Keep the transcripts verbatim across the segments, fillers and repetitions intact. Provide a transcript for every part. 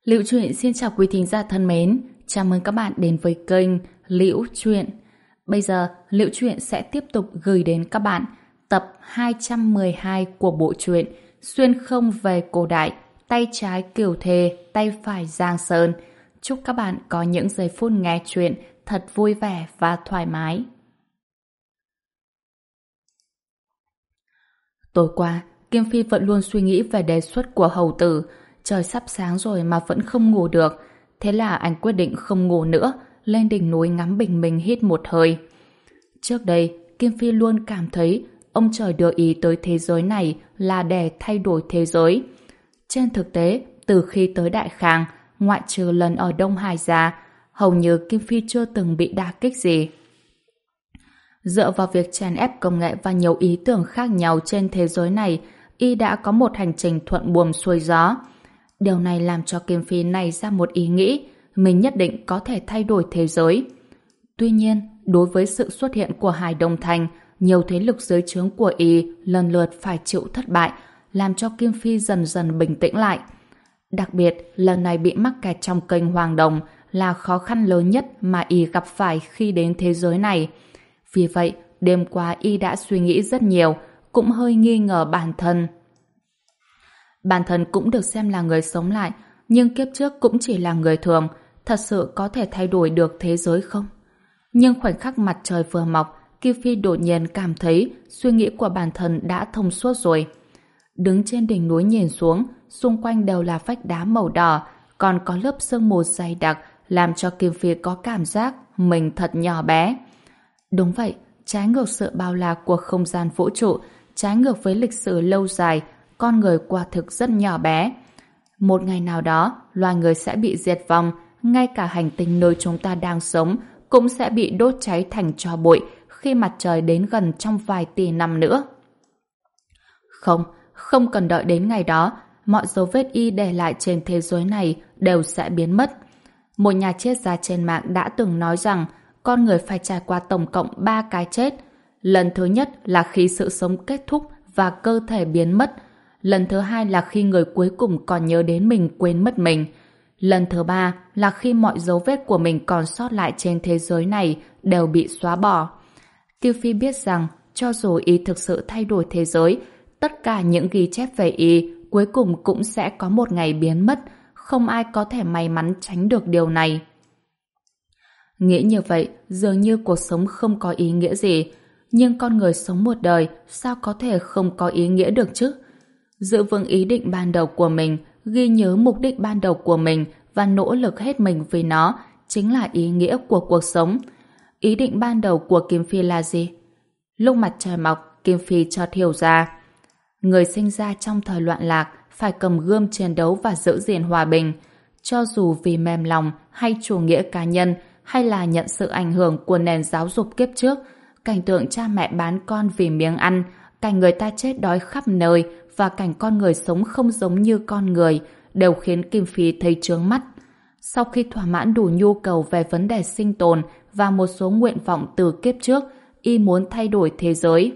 Liễu Chuyện xin chào quý thính giả thân mến, chào mừng các bạn đến với kênh Liễu Chuyện. Bây giờ, Liễu Chuyện sẽ tiếp tục gửi đến các bạn tập hai trăm mười hai của bộ truyện Xuyên không về cổ đại, tay trái Kiều Thề, tay phải Giang Sơn. Chúc các bạn có những giây phút nghe chuyện thật vui vẻ và thoải mái. Tối qua, Kim Phi vẫn luôn suy nghĩ về đề xuất của hầu tử. Trời sắp sáng rồi mà vẫn không ngủ được. Thế là anh quyết định không ngủ nữa, lên đỉnh núi ngắm bình minh hít một hơi. Trước đây, Kim Phi luôn cảm thấy ông trời đưa ý tới thế giới này là để thay đổi thế giới. Trên thực tế, từ khi tới Đại Khang, ngoại trừ lần ở Đông Hải ra, hầu như Kim Phi chưa từng bị đả kích gì. Dựa vào việc chèn ép công nghệ và nhiều ý tưởng khác nhau trên thế giới này, y đã có một hành trình thuận buồm xuôi gió. Điều này làm cho Kim Phi nảy ra một ý nghĩ, mình nhất định có thể thay đổi thế giới. Tuy nhiên, đối với sự xuất hiện của Hải Đông Thành, nhiều thế lực dưới trướng của y lần lượt phải chịu thất bại, làm cho Kim Phi dần dần bình tĩnh lại. Đặc biệt, lần này bị mắc kẹt trong kênh Hoàng Đồng là khó khăn lớn nhất mà y gặp phải khi đến thế giới này. Vì vậy, đêm qua y đã suy nghĩ rất nhiều, cũng hơi nghi ngờ bản thân. Bản thân cũng được xem là người sống lại, nhưng kiếp trước cũng chỉ là người thường, thật sự có thể thay đổi được thế giới không? Nhưng khoảnh khắc mặt trời vừa mọc, Kim Phi đột nhiên cảm thấy suy nghĩ của bản thân đã thông suốt rồi. Đứng trên đỉnh núi nhìn xuống, xung quanh đều là vách đá màu đỏ, còn có lớp sương mù dày đặc, làm cho Kim Phi có cảm giác mình thật nhỏ bé. Đúng vậy, trái ngược sự bao la của không gian vũ trụ, trái ngược với lịch sử lâu dài, con người quả thực rất nhỏ bé. Một ngày nào đó, loài người sẽ bị diệt vong, ngay cả hành tinh nơi chúng ta đang sống cũng sẽ bị đốt cháy thành tro bụi khi mặt trời đến gần trong vài tỷ năm nữa. Không, không cần đợi đến ngày đó, mọi dấu vết y để lại trên thế giới này đều sẽ biến mất. Một nhà triết gia trên mạng đã từng nói rằng con người phải trải qua tổng cộng ba cái chết. Lần thứ nhất là khi sự sống kết thúc và cơ thể biến mất. Lần thứ hai là khi người cuối cùng còn nhớ đến mình quên mất mình. Lần thứ ba là khi mọi dấu vết của mình còn sót lại trên thế giới này đều bị xóa bỏ. Tiêu Phi biết rằng cho dù y thực sự thay đổi thế giới, tất cả những ghi chép về y cuối cùng cũng sẽ có một ngày biến mất, không ai có thể may mắn tránh được điều này. Nghĩ như vậy, dường như cuộc sống không có ý nghĩa gì, nhưng con người sống một đời sao có thể không có ý nghĩa được chứ? Giữ vững ý định ban đầu của mình, ghi nhớ mục đích ban đầu của mình và nỗ lực hết mình vì nó chính là ý nghĩa của cuộc sống. Ý định ban đầu của Kim Phi là gì? Lúc mặt trời mọc, Kim Phi chợt hiểu ra. Người sinh ra trong thời loạn lạc phải cầm gươm chiến đấu và giữ gìn hòa bình. Cho dù vì mềm lòng hay chủ nghĩa cá nhân hay là nhận sự ảnh hưởng của nền giáo dục kiếp trước, cảnh tượng cha mẹ bán con vì miếng ăn, cảnh người ta chết đói khắp nơi và cảnh con người sống không giống như con người đều khiến Kim Phi thấy chướng mắt. Sau khi thỏa mãn đủ nhu cầu về vấn đề sinh tồn và một số nguyện vọng từ kiếp trước, y muốn thay đổi thế giới.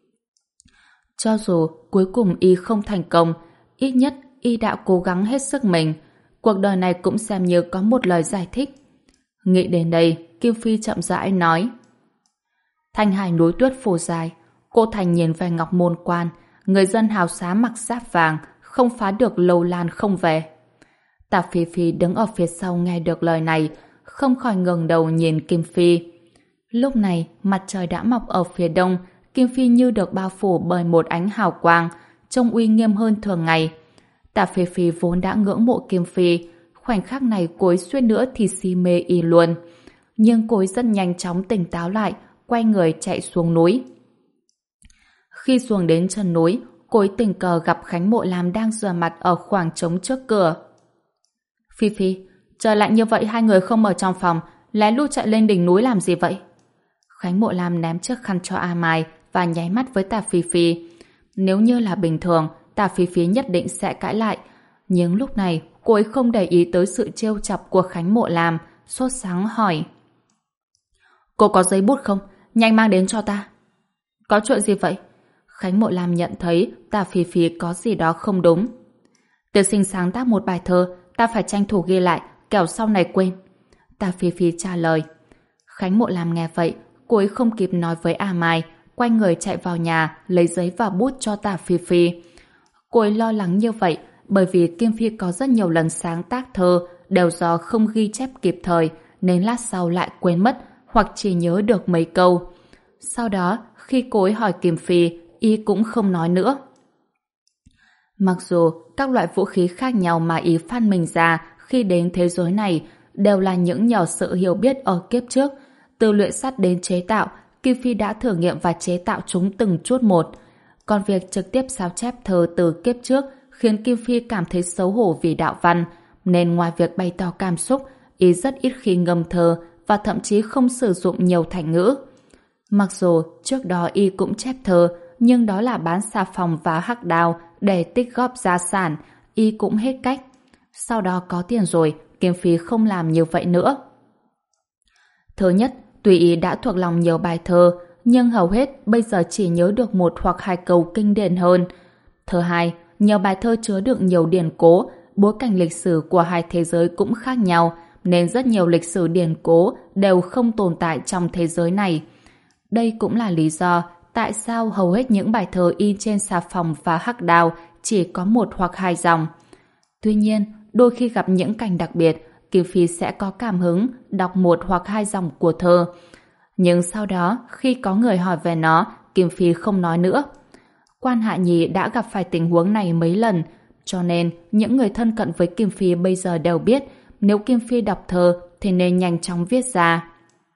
Cho dù cuối cùng y không thành công, ít nhất y đã cố gắng hết sức mình. Cuộc đời này cũng xem như có một lời giải thích. Nghĩ đến đây, Kim Phi chậm rãi nói: Thanh hải núi tuyết phủ dài, cô thành nhìn về Ngọc Môn Quan, người dân hào xá mặc giáp vàng, không phá được lâu lan không về. Tạp Phi Phi đứng ở phía sau nghe được lời này, không khỏi ngẩng đầu nhìn Kim Phi. Lúc này, mặt trời đã mọc ở phía đông, Kim Phi như được bao phủ bởi một ánh hào quang, trông uy nghiêm hơn thường ngày. Tạp Phi Phi vốn đã ngưỡng mộ Kim Phi, khoảnh khắc này cô ấy suýt nữa thì si mê y luôn. Nhưng cô ấy rất nhanh chóng tỉnh táo lại, quay người chạy xuống núi. Khi xuống đến chân núi, cô ấy tình cờ gặp Khánh Mộ Lam đang rửa mặt ở khoảng trống trước cửa. Phi Phi, trời lạnh như vậy hai người không ở trong phòng, lén lút chạy lên đỉnh núi làm gì vậy? Khánh Mộ Lam ném chiếc khăn cho A Mai và nháy mắt với Tạp Phi Phi. Nếu như là bình thường, Tạp Phi Phi nhất định sẽ cãi lại. Nhưng lúc này, cô ấy không để ý tới sự trêu chọc của Khánh Mộ Lam, sốt sắng hỏi: Cô có giấy bút không? Nhanh mang đến cho ta. Có chuyện gì vậy? Khánh Mộ Lam nhận thấy Tạp Phi Phi có gì đó không đúng. Tiên sinh sáng tác một bài thơ, ta phải tranh thủ ghi lại, kẻo sau này quên. Tạ Phi Phi trả lời. Khánh Mộ Lam nghe vậy, cô ấy không kịp nói với A Mai, quay người chạy vào nhà, lấy giấy và bút cho Tạ Phi Phi. Cô ấy lo lắng như vậy, bởi vì Kim Phi có rất nhiều lần sáng tác thơ, đều do không ghi chép kịp thời, nên lát sau lại quên mất, hoặc chỉ nhớ được mấy câu. Sau đó, khi cô ấy hỏi Kim Phi, y cũng không nói nữa. Mặc dù các loại vũ khí khác nhau mà y phát minh ra khi đến thế giới này đều là những nhờ sự hiểu biết ở kiếp trước, từ luyện sắt đến chế tạo, Kim Phi đã thử nghiệm và chế tạo chúng từng chút một. Còn việc trực tiếp sao chép thơ từ kiếp trước khiến Kim Phi cảm thấy xấu hổ vì đạo văn, nên ngoài việc bày tỏ cảm xúc, y rất ít khi ngâm thơ và thậm chí không sử dụng nhiều thành ngữ. Mặc dù trước đó y cũng chép thơ, nhưng đó là bán xà phòng và hắc đào để tích góp gia sản, y cũng hết cách. Sau đó có tiền rồi, Kim Phi không làm như vậy nữa. Thứ nhất, tuy y đã thuộc lòng nhiều bài thơ, nhưng hầu hết bây giờ chỉ nhớ được một hoặc hai câu kinh điển hơn. Thứ hai, nhiều bài thơ chứa đựng nhiều điển cố, bối cảnh lịch sử của hai thế giới cũng khác nhau, nên rất nhiều lịch sử điển cố đều không tồn tại trong thế giới này. Đây cũng là lý do tại sao hầu hết những bài thơ in trên xà phòng và hắc đào chỉ có một hoặc hai dòng. Tuy nhiên, đôi khi gặp những cảnh đặc biệt, Kim Phi sẽ có cảm hứng đọc một hoặc hai dòng của thơ. Nhưng sau đó, khi có người hỏi về nó, Kim Phi không nói nữa. Quan Hạ Nhi đã gặp phải tình huống này mấy lần, cho nên những người thân cận với Kim Phi bây giờ đều biết nếu Kim Phi đọc thơ thì nên nhanh chóng viết ra.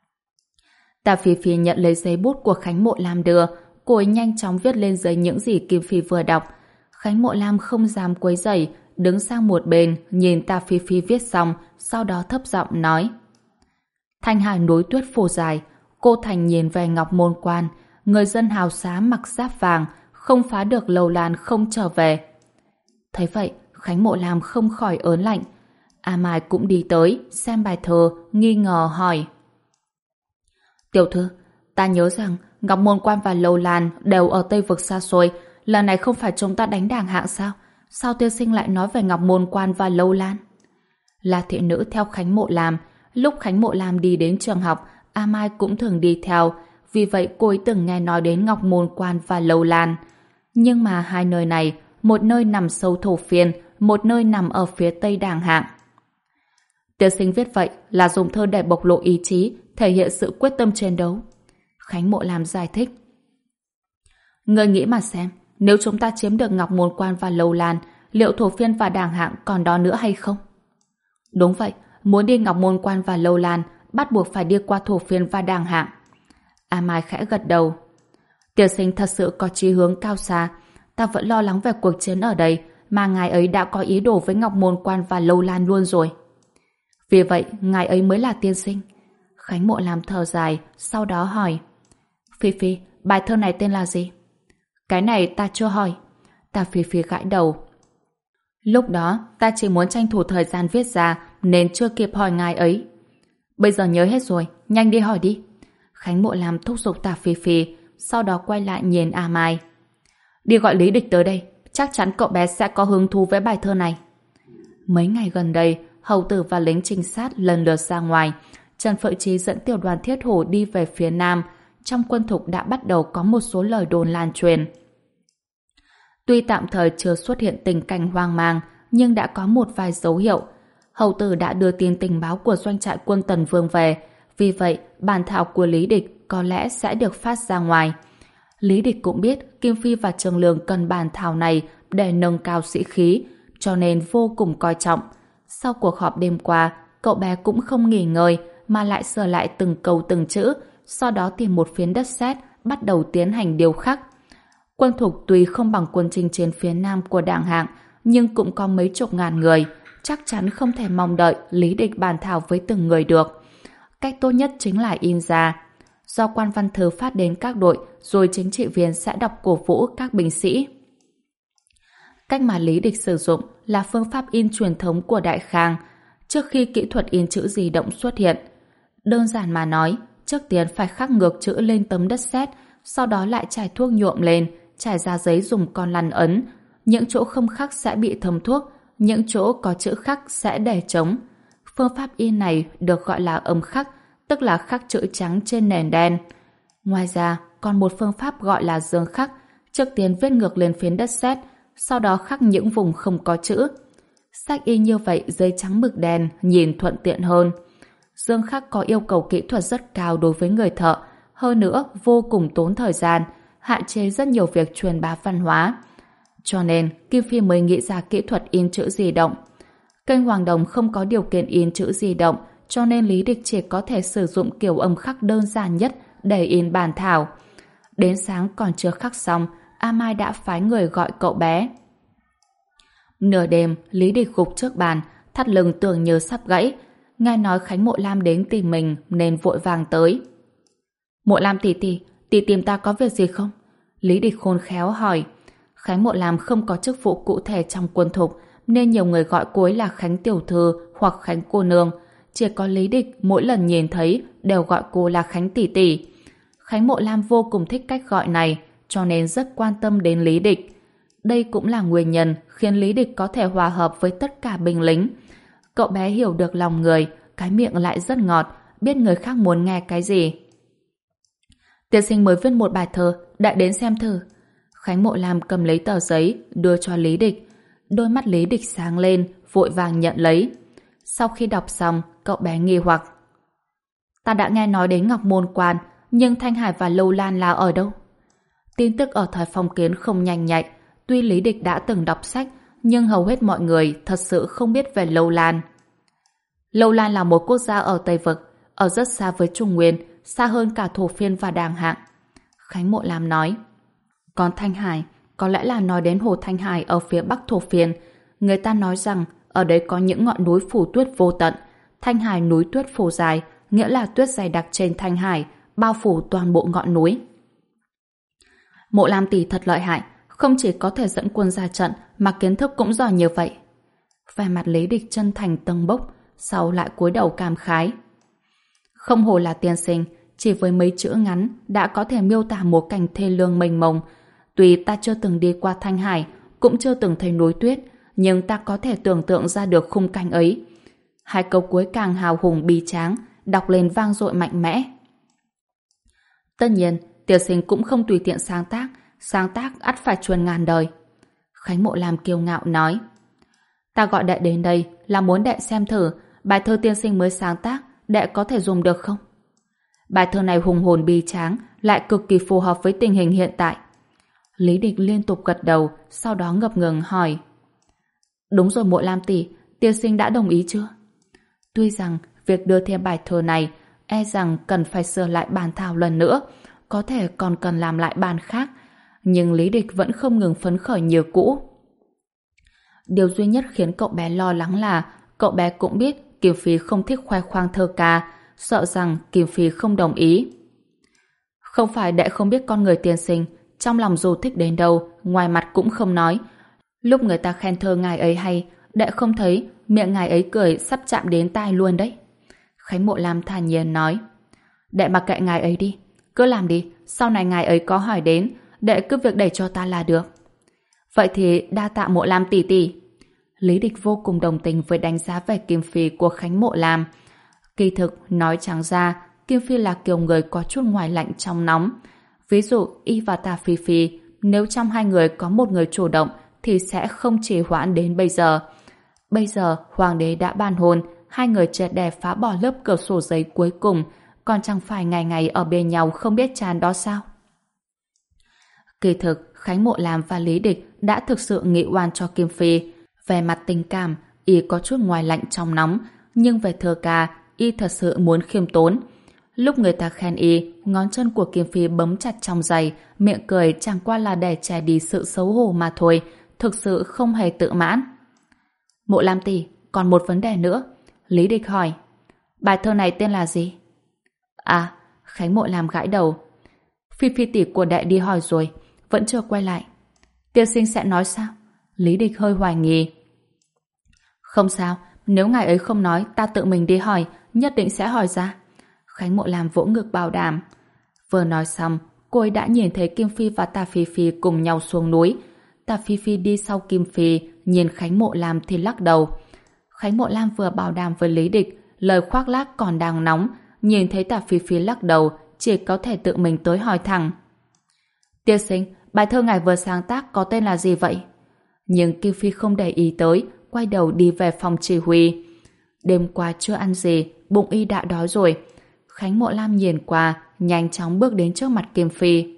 Tạ Phi Phi nhận lấy giấy bút của Khánh Mộ Lam đưa, cô ấy nhanh chóng viết lên giấy những gì Kim Phi vừa đọc. Khánh Mộ Lam không dám quấy rầy, đứng sang một bên nhìn Tạ Phi Phi viết xong, sau đó thấp giọng nói: Thanh Hải núi tuyết phủ dài, cô thành nhìn về Ngọc Môn Quan, người dân hào xá mặc giáp vàng, không phá được lầu lan không trở về. Thấy vậy, Khánh Mộ Lam không khỏi ớn lạnh. A Mai cũng đi tới, xem bài thơ, nghi ngờ hỏi: Tiểu thư, ta nhớ rằng Ngọc Môn Quan và Lầu Lan đều ở Tây Vực xa xôi, lần này không phải chúng ta đánh Đàng Hạng sao? Sao tiên sinh lại nói về Ngọc Môn Quan và Lâu Lan? Là thị nữ theo Khánh Mộ Lam, lúc Khánh Mộ Lam đi đến trường học, A Mai cũng thường đi theo, vì vậy cô ấy từng nghe nói đến Ngọc Môn Quan và Lâu Lan. Nhưng mà hai nơi này, một nơi nằm sâu Thổ Phiên, một nơi nằm ở phía tây Đàng Hạng. Tiên sinh viết vậy là dùng thơ để bộc lộ ý chí, thể hiện sự quyết tâm chiến đấu. Khánh Mộ Lam giải thích. Người nghĩ mà xem, nếu chúng ta chiếm được Ngọc Môn Quan và Lâu Lan, liệu Thổ Phiên và Đàng Hạng còn đó nữa hay không? Đúng vậy, muốn đi Ngọc Môn Quan và Lâu Lan, bắt buộc phải đi qua Thổ Phiên và Đàng Hạng. A Mai khẽ gật đầu. Tiên sinh thật sự có chí hướng cao xa. Ta vẫn lo lắng về cuộc chiến ở đây, mà ngài ấy đã có ý đồ với Ngọc Môn Quan và Lâu Lan luôn rồi. Vì vậy, ngài ấy mới là tiên sinh. Khánh Mộ Lam thở dài, sau đó hỏi: Phi Phi, bài thơ này tên là gì? Cái này ta chưa hỏi. Tạ Phi Phi gãi đầu. Lúc đó, ta chỉ muốn tranh thủ thời gian viết ra, nên chưa kịp hỏi ngài ấy. Bây giờ nhớ hết rồi, nhanh đi hỏi đi. Khánh Mộ Lam thúc giục Tạ Phi Phi, sau đó quay lại nhìn A Mai. Đi gọi Lý Địch tới đây, chắc chắn cậu bé sẽ có hứng thú với bài thơ này. Mấy ngày gần đây, hầu tử và lính trinh sát lần lượt ra ngoài. Trần Phượng Trí dẫn tiểu đoàn Thiết Hổ đi về phía nam. Trong quân thục đã bắt đầu có một số lời đồn lan truyền. Tuy tạm thời chưa xuất hiện tình cảnh hoang mang, nhưng đã có một vài dấu hiệu. Hầu tử đã đưa tin tình báo của doanh trại quân Tần Vương về, vì vậy bản thảo của Lý Địch có lẽ sẽ được phát ra ngoài. Lý Địch cũng biết Kim Phi và Trường Lương cần bản thảo này để nâng cao sĩ khí, cho nên vô cùng coi trọng. Sau cuộc họp đêm qua, cậu bé cũng không nghỉ ngơi mà lại sửa lại từng câu từng chữ, sau đó tìm một phiến đất sét bắt đầu tiến hành điêu khắc. Quân thục tuy không bằng quân chinh chiến phía nam của Đàng Hạng, nhưng cũng có mấy chục ngàn người, chắc chắn không thể mong đợi Lý Địch bàn thảo với từng người được. Cách tốt nhất chính là in ra. Do quan văn thư phát đến các đội, rồi chính trị viên sẽ đọc cổ vũ các binh sĩ. Cách mà Lý Địch sử dụng là phương pháp in truyền thống của Đại Khang, trước khi kỹ thuật in chữ di động xuất hiện. Đơn giản mà nói, trước tiên phải khắc ngược chữ lên tấm đất sét, sau đó lại trải thuốc nhuộm lên, trải ra giấy dùng con lăn ấn. Những chỗ không khắc sẽ bị thấm thuốc, những chỗ có chữ khắc sẽ để trống. Phương pháp in này được gọi là âm khắc, tức là khắc chữ trắng trên nền đen. Ngoài ra, còn một phương pháp gọi là dương khắc, trước tiên viết ngược lên phiến đất sét, sau đó khắc những vùng không có chữ. Sách y như vậy giấy trắng mực đen, nhìn thuận tiện hơn. Dương khắc có yêu cầu kỹ thuật rất cao đối với người thợ, hơn nữa vô cùng tốn thời gian, hạn chế rất nhiều việc truyền bá văn hóa. Cho nên, Kim Phi mới nghĩ ra kỹ thuật in chữ di động. Kênh Hoàng Đồng không có điều kiện in chữ di động, cho nên Lý Địch chỉ có thể sử dụng kiểu âm khắc đơn giản nhất để in bản thảo. Đến sáng còn chưa khắc xong, A Mai đã phái người gọi cậu bé. Nửa đêm, Lý Địch gục trước bàn, thắt lưng tưởng như sắp gãy. Nghe nói Khánh Mộ Lam đến tìm mình nên vội vàng tới. Mộ Lam tỷ tỷ, tỷ tìm ta có việc gì không? Lý Địch khôn khéo hỏi. Khánh Mộ Lam không có chức vụ cụ thể trong quân thục, nên nhiều người gọi cô ấy là Khánh tiểu thư hoặc Khánh cô nương. Chỉ có Lý Địch mỗi lần nhìn thấy đều gọi cô là Khánh tỷ tỷ. Khánh Mộ Lam vô cùng thích cách gọi này, cho nên rất quan tâm đến Lý Địch. Đây cũng là nguyên nhân khiến Lý Địch có thể hòa hợp với tất cả binh lính. Cậu bé hiểu được lòng người, cái miệng lại rất ngọt, biết người khác muốn nghe cái gì. Tiên sinh mới viết một bài thơ, đã đến xem thử. Khánh Mộ Lam cầm lấy tờ giấy, đưa cho Lý Địch. Đôi mắt Lý Địch sáng lên, vội vàng nhận lấy. Sau khi đọc xong, cậu bé nghi hoặc. Ta đã nghe nói đến Ngọc Môn Quan, nhưng Thanh Hải và Lâu Lan là ở đâu? Tin tức ở thời phong kiến không nhanh nhạy. Tuy Lý Địch đã từng đọc sách, nhưng hầu hết mọi người thật sự không biết về Lâu Lan. Lâu Lan là một quốc gia ở Tây Vực, ở rất xa với Trung Nguyên, xa hơn cả Thổ Phiên và Đàng Hạng. Khánh Mộ Lam nói. Còn Thanh Hải, có lẽ là nói đến hồ Thanh Hải ở phía bắc Thổ Phiên. Người ta nói rằng ở đấy có những ngọn núi phủ tuyết vô tận. Thanh Hải núi tuyết phủ dài, nghĩa là tuyết dày đặc trên Thanh Hải, bao phủ toàn bộ ngọn núi. Mộ Lam tỷ thật lợi hại, không chỉ có thể dẫn quân ra trận mà kiến thức cũng giỏi như vậy. Vẻ mặt Lý Địch chân thành tâng bốc, sau lại cúi đầu cảm khái. Không hồ là tiên sinh, chỉ với mấy chữ ngắn đã có thể miêu tả một cảnh thê lương mênh mông. Tuy ta chưa từng đi qua Thanh Hải, cũng chưa từng thấy núi tuyết, nhưng ta có thể tưởng tượng ra được khung cảnh ấy. Hai câu cuối càng hào hùng bi tráng, đọc lên vang dội mạnh mẽ. Tất nhiên, tiên sinh cũng không tùy tiện sáng tác, sáng tác ắt phải truyền ngàn đời. Khánh Mộ Lam kiêu ngạo nói. Ta gọi đệ đến đây là muốn đệ xem thử bài thơ tiên sinh mới sáng tác, đệ có thể dùng được không? Bài thơ này hùng hồn bi tráng, lại cực kỳ phù hợp với tình hình hiện tại. Lý Địch liên tục gật đầu, sau đó ngập ngừng hỏi. Đúng rồi Mộ Lam tỷ, tiên sinh đã đồng ý chưa? Tuy rằng việc đưa thêm bài thơ này e rằng cần phải sửa lại bản thảo lần nữa, có thể còn cần làm lại bản khác, nhưng Lý Địch vẫn không ngừng phấn khởi như cũ. Điều duy nhất khiến cậu bé lo lắng là cậu bé cũng biết Kim Phi không thích khoe khoang thơ ca, sợ rằng Kim Phi không đồng ý. Không phải đệ không biết con người tiên sinh, trong lòng dù thích đến đâu, ngoài mặt cũng không nói. Lúc người ta khen thơ ngài ấy hay, đệ không thấy miệng ngài ấy cười sắp chạm đến tai luôn đấy. Khánh Mộ Lam thản nhiên nói. Đệ mặc kệ ngài ấy đi, cứ làm đi, sau này ngài ấy có hỏi đến, đệ cứ việc đẩy cho ta là được. Vậy thì đa tạ Mộ Lam tỷ tỷ. Lý Địch vô cùng đồng tình với đánh giá về Kim Phi của Khánh Mộ Lam. Kỳ thực, nói trắng ra, Kim Phi là kiểu người có chút ngoài lạnh trong nóng. Ví dụ, y và Tà Phi Phi, nếu trong hai người có một người chủ động, thì sẽ không trì hoãn đến bây giờ. Bây giờ, Hoàng đế đã ban hôn, hai người triệt để phá bỏ lớp cửa sổ giấy cuối cùng, còn chẳng phải ngày ngày ở bên nhau không biết chán đó sao? Kỳ thực, Khánh Mộ Lam và Lý Địch đã thực sự nghị oan cho Kim Phi. Về mặt tình cảm, y có chút ngoài lạnh trong nóng, nhưng về thơ ca, y thật sự muốn khiêm tốn. Lúc người ta khen y, ngón chân của Kim Phi bấm chặt trong giày, miệng cười chẳng qua là để che đi sự xấu hổ mà thôi, thực sự không hề tự mãn. Mộ Lam tỷ, còn một vấn đề nữa. Lý Địch hỏi. Bài thơ này tên là gì? À, Khánh Mộ Lam gãi đầu. Phi Phi tỷ của đệ đi hỏi rồi, vẫn chưa quay lại. Tiên sinh sẽ nói sao? Lý Địch hơi hoài nghi. Không sao, nếu ngài ấy không nói, ta tự mình đi hỏi, nhất định sẽ hỏi ra. Khánh Mộ Lam vỗ ngực bảo đảm. Vừa nói xong, cô ấy đã nhìn thấy Kim Phi và Tà Phi Phi cùng nhau xuống núi. Tà Phi Phi đi sau Kim Phi, nhìn Khánh Mộ Lam thì lắc đầu. Khánh Mộ Lam vừa bảo đảm với Lý Địch, lời khoác lác còn đang nóng, nhìn thấy Tạ Phi Phi lắc đầu, chỉ có thể tự mình tới hỏi thẳng. Tiên sinh, bài thơ ngài vừa sáng tác có tên là gì vậy? Nhưng Kim Phi không để ý tới, quay đầu đi về phòng chỉ huy. Đêm qua chưa ăn gì, bụng y đã đói rồi. Khánh Mộ Lam nhìn qua, nhanh chóng bước đến trước mặt Kim Phi.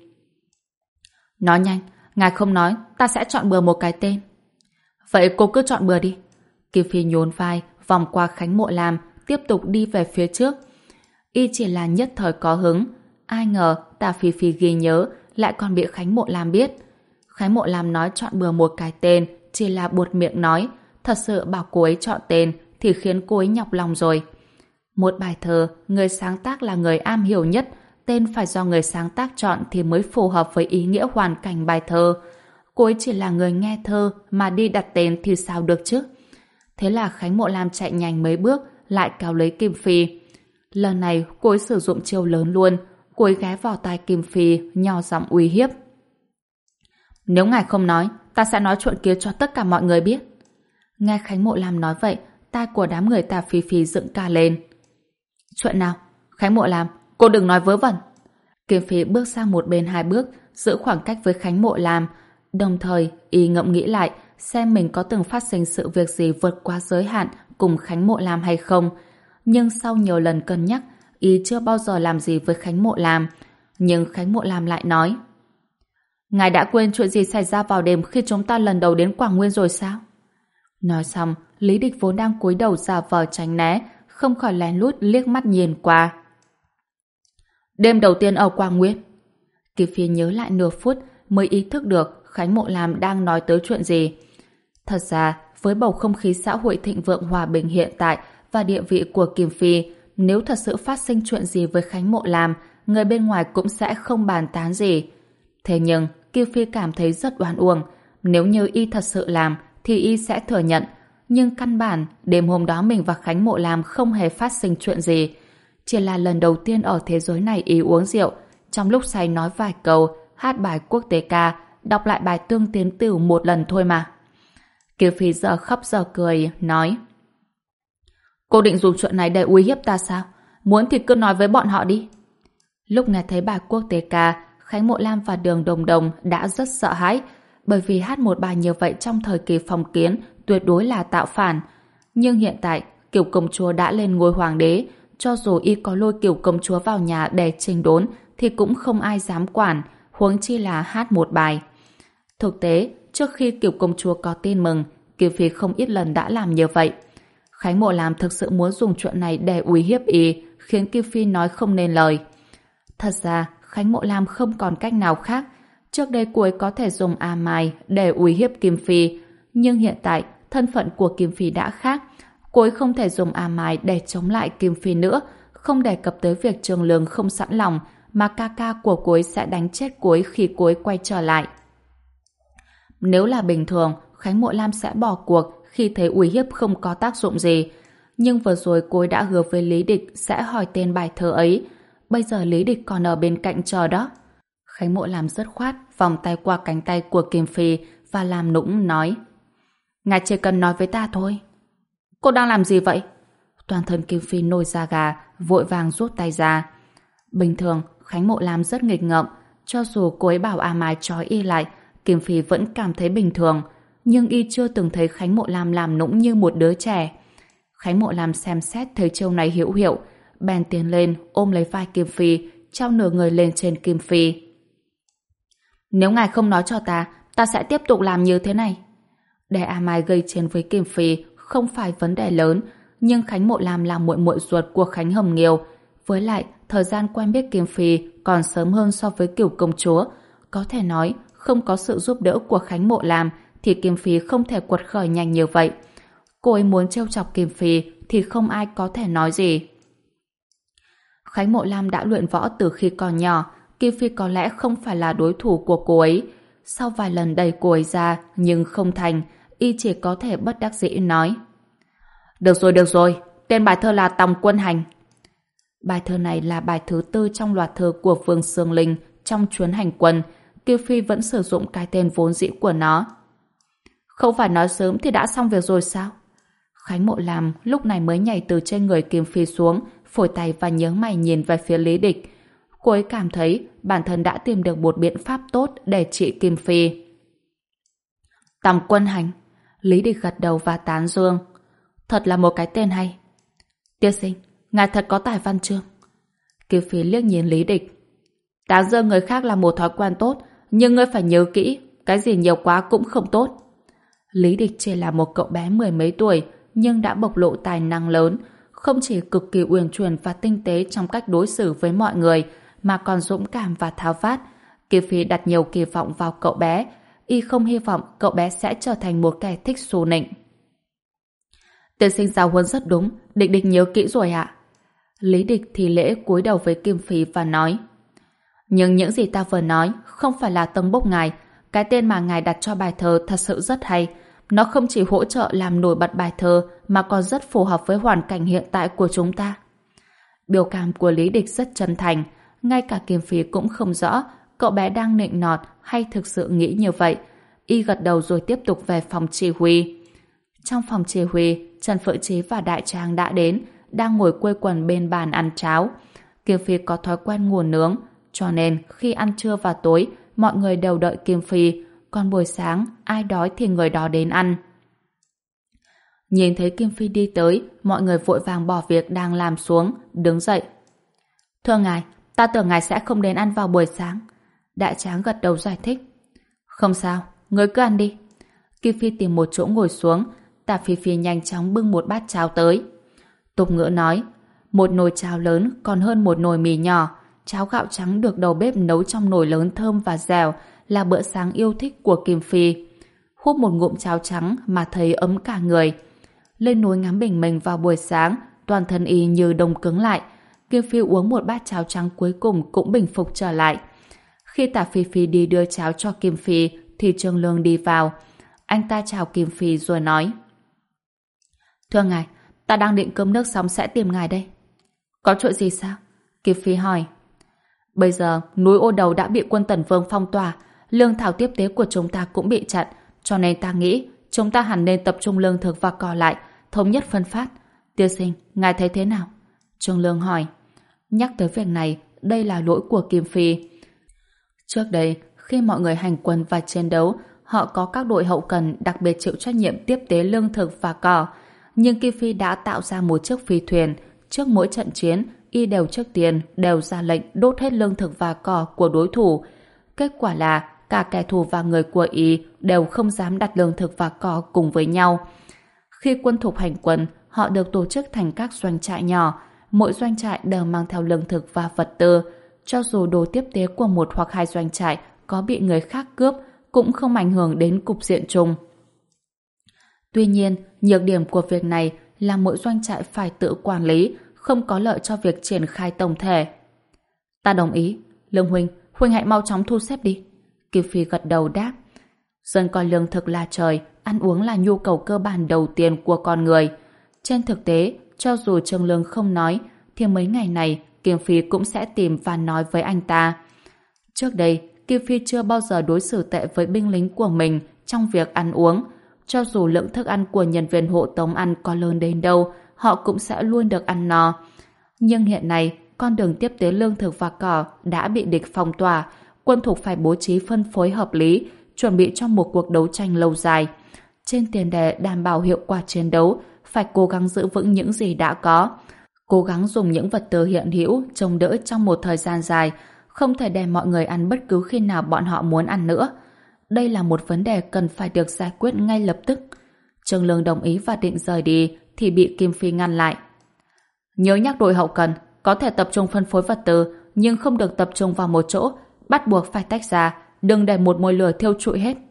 Nói nhanh, ngài không nói, ta sẽ chọn bừa một cái tên. Vậy cô cứ chọn bừa đi. Kim Phi nhún vai, vòng qua Khánh Mộ Lam, tiếp tục đi về phía trước. Y chỉ là nhất thời có hứng. Ai ngờ Tạ Phi Phi ghi nhớ, lại còn bị Khánh Mộ Lam biết. Khánh Mộ Lam nói chọn bừa một cái tên, chỉ là buột miệng nói. Thật sự bảo cô ấy chọn tên thì khiến cô ấy nhọc lòng rồi. Một bài thơ, người sáng tác là người am hiểu nhất, tên phải do người sáng tác chọn thì mới phù hợp với ý nghĩa hoàn cảnh bài thơ. Cô ấy chỉ là người nghe thơ mà đi đặt tên thì sao được chứ? Thế là Khánh Mộ Lam chạy nhanh mấy bước, lại kéo lấy Kim Phi. Lần này cô ấy sử dụng chiêu lớn luôn, cô ấy ghé vào tai Kim Phi, nhỏ giọng uy hiếp. Nếu ngài không nói, ta sẽ nói chuyện kia cho tất cả mọi người biết. Nghe Khánh Mộ Lam nói vậy, tai của đám người Tạ Phi Phi dựng cả lên. Chuyện nào? Khánh Mộ Lam, cô đừng nói vớ vẩn. Kim Phi bước sang một bên hai bước, giữ khoảng cách với Khánh Mộ Lam. Đồng thời, y ngẫm nghĩ lại xem mình có từng phát sinh sự việc gì vượt quá giới hạn cùng Khánh Mộ Lam hay không. Nhưng sau nhiều lần cân nhắc, y chưa bao giờ làm gì với Khánh Mộ Lam. Nhưng Khánh Mộ Lam lại nói: Ngài đã quên chuyện gì xảy ra vào đêm khi chúng ta lần đầu đến Quảng Nguyên rồi sao? Nói xong, Lý Địch vốn đang cúi đầu giả vờ tránh né, không khỏi lén lút liếc mắt nhìn qua. Đêm đầu tiên ở Quảng Nguyên. Kỳ Phi nhớ lại nửa phút mới ý thức được Khánh Mộ Lam đang nói tới chuyện gì. Thật ra, với bầu không khí xã hội thịnh vượng hòa bình hiện tại và địa vị của Kim Phi, nếu thật sự phát sinh chuyện gì với Khánh Mộ Lam, người bên ngoài cũng sẽ không bàn tán gì. Thế nhưng, Kim Phi cảm thấy rất oan uổng. Nếu như y thật sự làm, thì y sẽ thừa nhận. Nhưng căn bản, đêm hôm đó mình và Khánh Mộ Lam không hề phát sinh chuyện gì. Chỉ là lần đầu tiên ở thế giới này y uống rượu. Trong lúc say nói vài câu, hát bài quốc tế ca, đọc lại bài Tương Tiến Tửu một lần thôi mà. Kiều Phi giờ khóc giờ cười, nói: Cô định dùng chuyện này để uy hiếp ta sao? Muốn thì cứ nói với bọn họ đi. Lúc nghe thấy bài quốc tế ca, Khánh Mộ Lam và Đường Đồng Đồng đã rất sợ hãi, bởi vì hát một bài như vậy trong thời kỳ phong kiến tuyệt đối là tạo phản. Nhưng hiện tại, Kiều công chúa đã lên ngôi hoàng đế, cho dù y có lôi Kiều công chúa vào nhà để trình đốn thì cũng không ai dám quản, huống chi là hát một bài. Thực tế, trước khi Kiều công chúa có tin mừng, Kiều Phi không ít lần đã làm như vậy. Khánh Mộ Lam thực sự muốn dùng chuyện này để uy hiếp y, khiến Kiều Phi nói không nên lời. Thật ra, Khánh Mộ Lam không còn cách nào khác. Trước đây cô ấy có thể dùng A Mai để uy hiếp Kim Phi, nhưng hiện tại thân phận của Kim Phi đã khác. Cô ấy không thể dùng A Mai để chống lại Kim Phi nữa, không đề cập tới việc Trường Lương không sẵn lòng, mà ca ca của cô ấy sẽ đánh chết cô ấy khi cô ấy quay trở lại. Nếu là bình thường, Khánh Mộ Lam sẽ bỏ cuộc khi thấy uy hiếp không có tác dụng gì. Nhưng vừa rồi cô ấy đã hứa với Lý Địch sẽ hỏi tên bài thơ ấy. Bây giờ Lý Địch còn ở bên cạnh chờ đó. Khánh Mộ Lam dứt khoát, vòng tay qua cánh tay của Kim Phi và làm nũng nói: Ngài chỉ cần nói với ta thôi. Cô đang làm gì vậy? Toàn thân Kim Phi nổi da gà, vội vàng rút tay ra. Bình thường, Khánh Mộ Lam rất nghịch ngợm, cho dù cô ấy bảo A Mai trói y lại, Kim Phi vẫn cảm thấy bình thường, nhưng y chưa từng thấy Khánh Mộ Lam làm nũng như một đứa trẻ. Khánh Mộ Lam xem xét thấy chiêu này hữu hiệu, bèn tiến lên ôm lấy vai Kim Phi, trao nửa người lên trên Kim Phi. Nếu ngài không nói cho ta, ta sẽ tiếp tục làm như thế này. Để A Mai gây chiến với Kim Phi không phải vấn đề lớn, nhưng Khánh Mộ Lam là muội muội ruột của Khánh Hồng Nghiêu, với lại thời gian quen biết Kim Phi còn sớm hơn so với Cửu công chúa, có thể nói không có sự giúp đỡ của Khánh Mộ Lam thì Kim Phi không thể quật khởi nhanh như vậy. Cô ấy muốn trêu chọc Kim Phi thì không ai có thể nói gì. Khánh Mộ Lam đã luyện võ từ khi còn nhỏ, Kim Phi có lẽ không phải là đối thủ của cô ấy. Sau vài lần đẩy cô ấy ra nhưng không thành, y chỉ có thể bất đắc dĩ nói: Được rồi, được rồi, tên bài thơ là Tòng Quân Hành. Bài thơ này là bài thứ tư trong loạt thơ của Vương Sương Linh trong chuyến hành quân. Kiều Phi vẫn sử dụng cái tên vốn dĩ của nó. Không phải nói sớm thì đã xong việc rồi sao? Khánh Mộ Làm lúc này mới nhảy từ trên người Kim Phi xuống, phủi tay và nhướng mày nhìn về phía Lý Địch. Cô ấy cảm thấy bản thân đã tìm được một biện pháp tốt để trị Kim Phi. Tầm Quân Hành. Lý Địch gật đầu và tán dương. Thật là một cái tên hay. Tiên sinh, ngài thật có tài văn chương. Kim Phi liếc nhìn Lý Địch. Tán dương người khác là một thói quen tốt, nhưng ngươi phải nhớ kỹ, cái gì nhiều quá cũng không tốt. Lý Địch chỉ là một cậu bé mười mấy tuổi, nhưng đã bộc lộ tài năng lớn, không chỉ cực kỳ uyển chuyển và tinh tế trong cách đối xử với mọi người, mà còn dũng cảm và tháo vát. Kim Phi đặt nhiều kỳ vọng vào cậu bé, y không hy vọng cậu bé sẽ trở thành một kẻ thích xù nịnh. Tiên sinh giáo huấn rất đúng, Địch Địch nhớ kỹ rồi ạ. Lý Địch thì lễ cúi đầu với Kim Phi và nói. Nhưng những gì ta vừa nói không phải là tâng bốc ngài. Cái tên mà ngài đặt cho bài thơ thật sự rất hay. Nó không chỉ hỗ trợ làm nổi bật bài thơ mà còn rất phù hợp với hoàn cảnh hiện tại của chúng ta. Biểu cảm của Lý Địch rất chân thành. Ngay cả Kim Phi cũng không rõ cậu bé đang nịnh nọt hay thực sự nghĩ như vậy. Y gật đầu rồi tiếp tục về phòng chỉ huy. Trong phòng chỉ huy, Trần Phượng Chí và Đại Tráng đã đến, đang ngồi quây quần bên bàn ăn cháo. Kim Phi có thói quen ngủ nướng, cho nên khi ăn trưa và tối, mọi người đều đợi Kim Phi, còn buổi sáng, ai đói thì người đó đến ăn. Nhìn thấy Kim Phi đi tới, mọi người vội vàng bỏ việc đang làm xuống, đứng dậy. Thưa ngài, ta tưởng ngài sẽ không đến ăn vào buổi sáng. Đại Tráng gật đầu giải thích. Không sao, người cứ ăn đi. Kim Phi tìm một chỗ ngồi xuống, Tạ Phi Phi nhanh chóng bưng một bát cháo tới. Tục Ngữ nói, một nồi cháo lớn còn hơn một nồi mì nhỏ. Cháo gạo trắng được đầu bếp nấu trong nồi lớn thơm và dẻo là bữa sáng yêu thích của Kim Phi. Húp một ngụm cháo trắng mà thấy ấm cả người. Lên núi ngắm bình minh vào buổi sáng, toàn thân y như đông cứng lại. Kim Phi uống một bát cháo trắng cuối cùng cũng bình phục trở lại. Khi Tạ Phi Phi đi đưa cháo cho Kim Phi thì Trương Lương đi vào. Anh ta chào Kim Phi rồi nói. Thưa ngài, ta đang định cơm nước xong sẽ tìm ngài đây. Có chuyện gì sao? Kim Phi hỏi. Bây giờ núi Ô Đầu đã bị quân Tần Vương phong tỏa, lương thảo tiếp tế của chúng ta cũng bị chặn, cho nên ta nghĩ chúng ta hẳn nên tập trung lương thực và cỏ lại, thống nhất phân phát. Tiên sinh, ngài thấy thế nào? Trương Lương hỏi. Nhắc tới việc này, đây là lỗi của Kim Phi. Trước đây, khi mọi người hành quân và chiến đấu, họ có các đội hậu cần đặc biệt chịu trách nhiệm tiếp tế lương thực và cỏ. Nhưng Kim Phi đã tạo ra một chiếc phi thuyền. Trước mỗi trận chiến, y đều trước tiên đều ra lệnh đốt hết lương thực và cỏ của đối thủ. Kết quả là cả kẻ thù và người của y đều không dám đặt lương thực và cỏ cùng với nhau. Khi quân thục hành quân, họ được tổ chức thành các doanh trại nhỏ. Mỗi doanh trại đều mang theo lương thực và vật tư. Cho dù đồ tiếp tế của một hoặc hai doanh trại có bị người khác cướp, cũng không ảnh hưởng đến cục diện chung. Tuy nhiên, nhược điểm của việc này là mỗi doanh trại phải tự quản lý, không có lợi cho việc triển khai tổng thể. Ta đồng ý. Lương huynh, huynh hãy mau chóng thu xếp đi. Kim Phi gật đầu đáp. Dân coi lương thực là trời, ăn uống là nhu cầu cơ bản đầu tiên của con người. Trên thực tế, cho dù Trương Lương không nói, thì mấy ngày này Kim Phi cũng sẽ tìm và nói với anh ta. Trước đây, Kim Phi chưa bao giờ đối xử tệ với binh lính của mình trong việc ăn uống. Cho dù lượng thức ăn của nhân viên hộ tống ăn có lớn đến đâu, họ cũng sẽ luôn được ăn no. Nhưng hiện nay, con đường tiếp tế lương thực và cỏ đã bị địch phong tỏa, quân thục phải bố trí phân phối hợp lý, chuẩn bị cho một cuộc đấu tranh lâu dài. Trên tiền đề đảm bảo hiệu quả chiến đấu, phải cố gắng giữ vững những gì đã có. Cố gắng dùng những vật tư hiện hữu chống đỡ trong một thời gian dài, không thể để mọi người ăn bất cứ khi nào bọn họ muốn ăn nữa. Đây là một vấn đề cần phải được giải quyết ngay lập tức. Trương Lương đồng ý và định rời đi thì bị Kim Phi ngăn lại. Nhớ nhắc đội hậu cần, có thể tập trung phân phối vật tư nhưng không được tập trung vào một chỗ, bắt buộc phải tách ra, đừng để một mồi lửa thiêu trụi hết.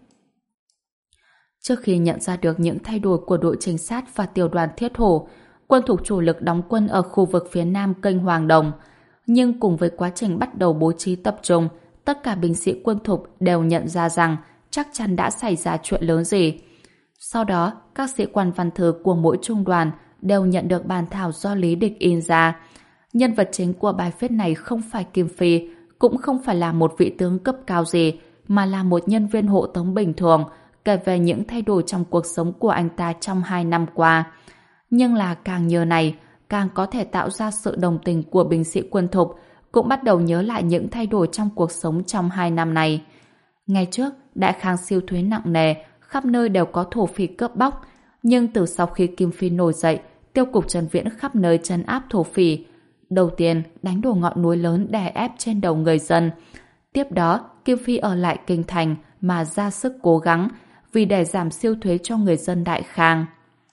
Trước khi nhận ra được những thay đổi của đội trinh sát và tiểu đoàn Thiết Hổ, quân thục chủ lực đóng quân ở khu vực phía nam kênh Hoàng Đồng. Nhưng cùng với quá trình bắt đầu bố trí tập trung, tất cả binh sĩ quân thục đều nhận ra rằng chắc chắn đã xảy ra chuyện lớn gì. Sau đó, các sĩ quan văn thư của mỗi trung đoàn đều nhận được bản thảo do Lý Địch in ra. Nhân vật chính của bài viết này không phải Kim Phi, cũng không phải là một vị tướng cấp cao gì, mà là một nhân viên hộ tống bình thường, kể về những thay đổi trong cuộc sống của anh ta trong hai năm qua. Nhưng là càng nhớ này, càng có thể tạo ra sự đồng tình của binh sĩ quân thục, cũng bắt đầu nhớ lại những thay đổi trong cuộc sống trong hai năm này. Ngày trước, Đại Khang siêu thuế nặng nề, khắp nơi đều có thổ phỉ cướp bóc. Nhưng từ sau khi Kim Phi nổi dậy, tiêu cục Trần Viễn khắp nơi trấn áp thổ phỉ. Đầu tiên, đánh đổ ngọn núi lớn đè ép trên đầu người dân. Tiếp đó, Kim Phi ở lại kinh thành mà ra sức cố gắng vì để giảm siêu thuế cho người dân Đại Khang.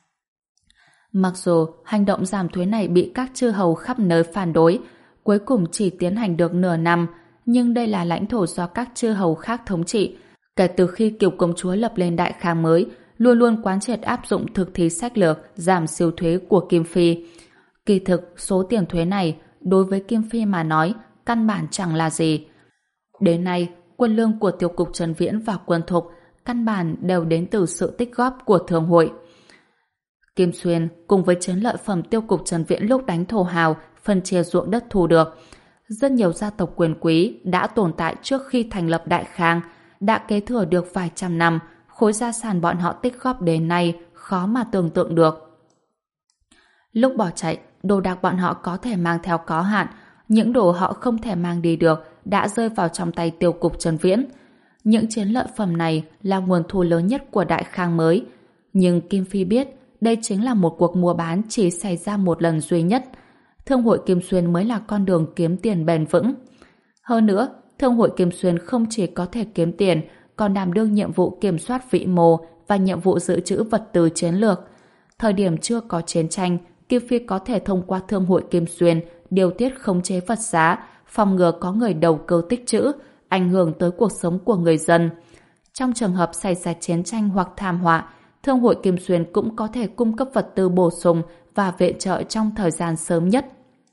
Mặc dù hành động giảm thuế này bị các chư hầu khắp nơi phản đối, cuối cùng chỉ tiến hành được nửa năm, nhưng đây là lãnh thổ do các chư hầu khác thống trị. Kể từ khi Kiều công chúa lập lên Đại Khang mới, luôn luôn quán triệt áp dụng thực thi sách lược giảm siêu thuế của Kim Phi. Kỳ thực, số tiền thuế này đối với Kim Phi mà nói căn bản chẳng là gì. Đến nay, quân lương của tiêu cục Trần Viễn và quân thục căn bản đều đến từ sự tích góp của thương hội. Kim Xuyên cùng với chiến lợi phẩm tiêu cục Trần Viễn lúc đánh thổ hào phân chia ruộng đất thu được. Rất nhiều gia tộc quyền quý đã tồn tại trước khi thành lập Đại Khang, đã kế thừa được vài trăm năm, khối gia sản bọn họ tích góp đến nay khó mà tưởng tượng được. Lúc bỏ chạy, đồ đạc bọn họ có thể mang theo có hạn, những đồ họ không thể mang đi được đã rơi vào trong tay tiêu cục Trần Viễn. Những chiến lợi phẩm này là nguồn thu lớn nhất của Đại Khang mới, nhưng Kim Phi biết đây chính là một cuộc mua bán chỉ xảy ra một lần duy nhất. Thương hội Kim Xuyên mới là con đường kiếm tiền bền vững. Hơn nữa, Thương hội Kim Xuyên không chỉ có thể kiếm tiền, còn đảm đương nhiệm vụ kiểm soát vĩ mô và nhiệm vụ dự trữ vật tư chiến lược. Thời điểm chưa có chiến tranh, Kim Phi có thể thông qua Thương hội Kim Xuyên điều tiết khống chế vật giá, phòng ngừa có người đầu cơ tích trữ, ảnh hưởng tới cuộc sống của người dân. Trong trường hợp xảy ra chiến tranh hoặc thảm họa, Thương hội Kim Xuyên cũng có thể cung cấp vật tư bổ sung và viện trợ trong thời gian sớm nhất.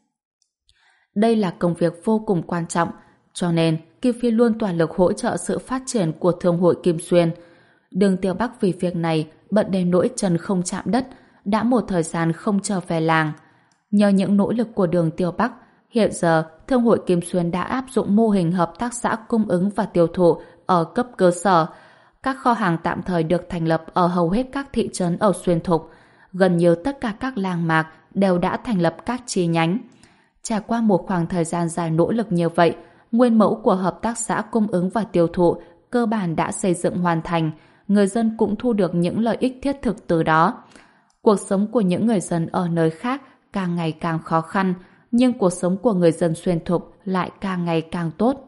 Đây là công việc vô cùng quan trọng, cho nên Kim Phi luôn toàn lực hỗ trợ sự phát triển của Thương hội Kim Xuyên. Đường Tiêu Bắc vì việc này bận đến nỗi chân không chạm đất, đã một thời gian không trở về làng. Nhờ những nỗ lực của Đường Tiêu Bắc, hiện giờ Thương hội Kim Xuyên đã áp dụng mô hình hợp tác xã cung ứng và tiêu thụ ở cấp cơ sở. Các kho hàng tạm thời được thành lập ở hầu hết các thị trấn ở Xuyên Thục. Gần như tất cả các làng mạc đều đã thành lập các chi nhánh. Trải qua một khoảng thời gian dài nỗ lực như vậy, nguyên mẫu của hợp tác xã cung ứng và tiêu thụ cơ bản đã xây dựng hoàn thành, người dân cũng thu được những lợi ích thiết thực từ đó. Cuộc sống của những người dân ở nơi khác càng ngày càng khó khăn, nhưng cuộc sống của người dân Xuyên Thục lại càng ngày càng tốt.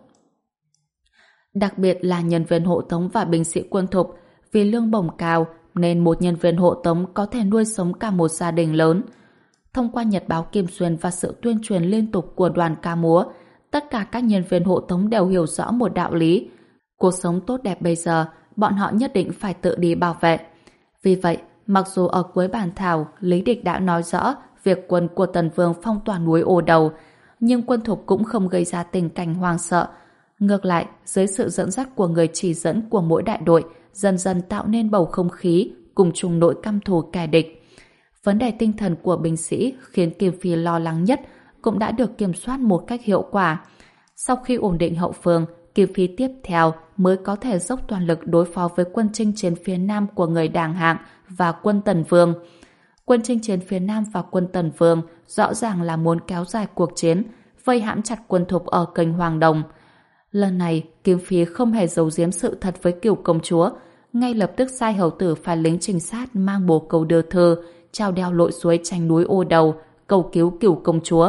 Đặc biệt là nhân viên hộ tống và binh sĩ quân thục, vì lương bổng cao nên một nhân viên hộ tống có thể nuôi sống cả một gia đình lớn. Thông qua nhật báo Kim Xuyên và sự tuyên truyền liên tục của đoàn ca múa, tất cả các nhân viên hộ tống đều hiểu rõ một đạo lý. Cuộc sống tốt đẹp bây giờ, bọn họ nhất định phải tự đi bảo vệ. Vì vậy, mặc dù ở cuối bản thảo, Lý Địch đã nói rõ việc quân của Tần Vương phong tỏa núi Ô Đầu, nhưng quân thục cũng không gây ra tình cảnh hoang sợ. Ngược lại, dưới sự dẫn dắt của người chỉ dẫn của mỗi đại đội, dần dần tạo nên bầu không khí cùng chung nỗi căm thù kẻ địch. Vấn đề tinh thần của binh sĩ khiến Kim Phi lo lắng nhất cũng đã được kiểm soát một cách hiệu quả. Sau khi ổn định hậu phương, Kim Phi tiếp theo mới có thể dốc toàn lực đối phó với quân chinh chiến phía Nam của người Đàng Hạng và quân Tần Vương. Quân chinh chiến phía Nam và quân Tần Vương rõ ràng là muốn kéo dài cuộc chiến, vây hãm chặt quân thục ở kênh Hoàng Đồng. Lần này, Kim Phi không hề giấu giếm sự thật với Cửu công chúa, ngay lập tức sai hầu tử phái lính trinh sát mang bồ câu đưa thư, treo đeo lội suối tranh núi Ô Đầu, cầu cứu Cửu công chúa.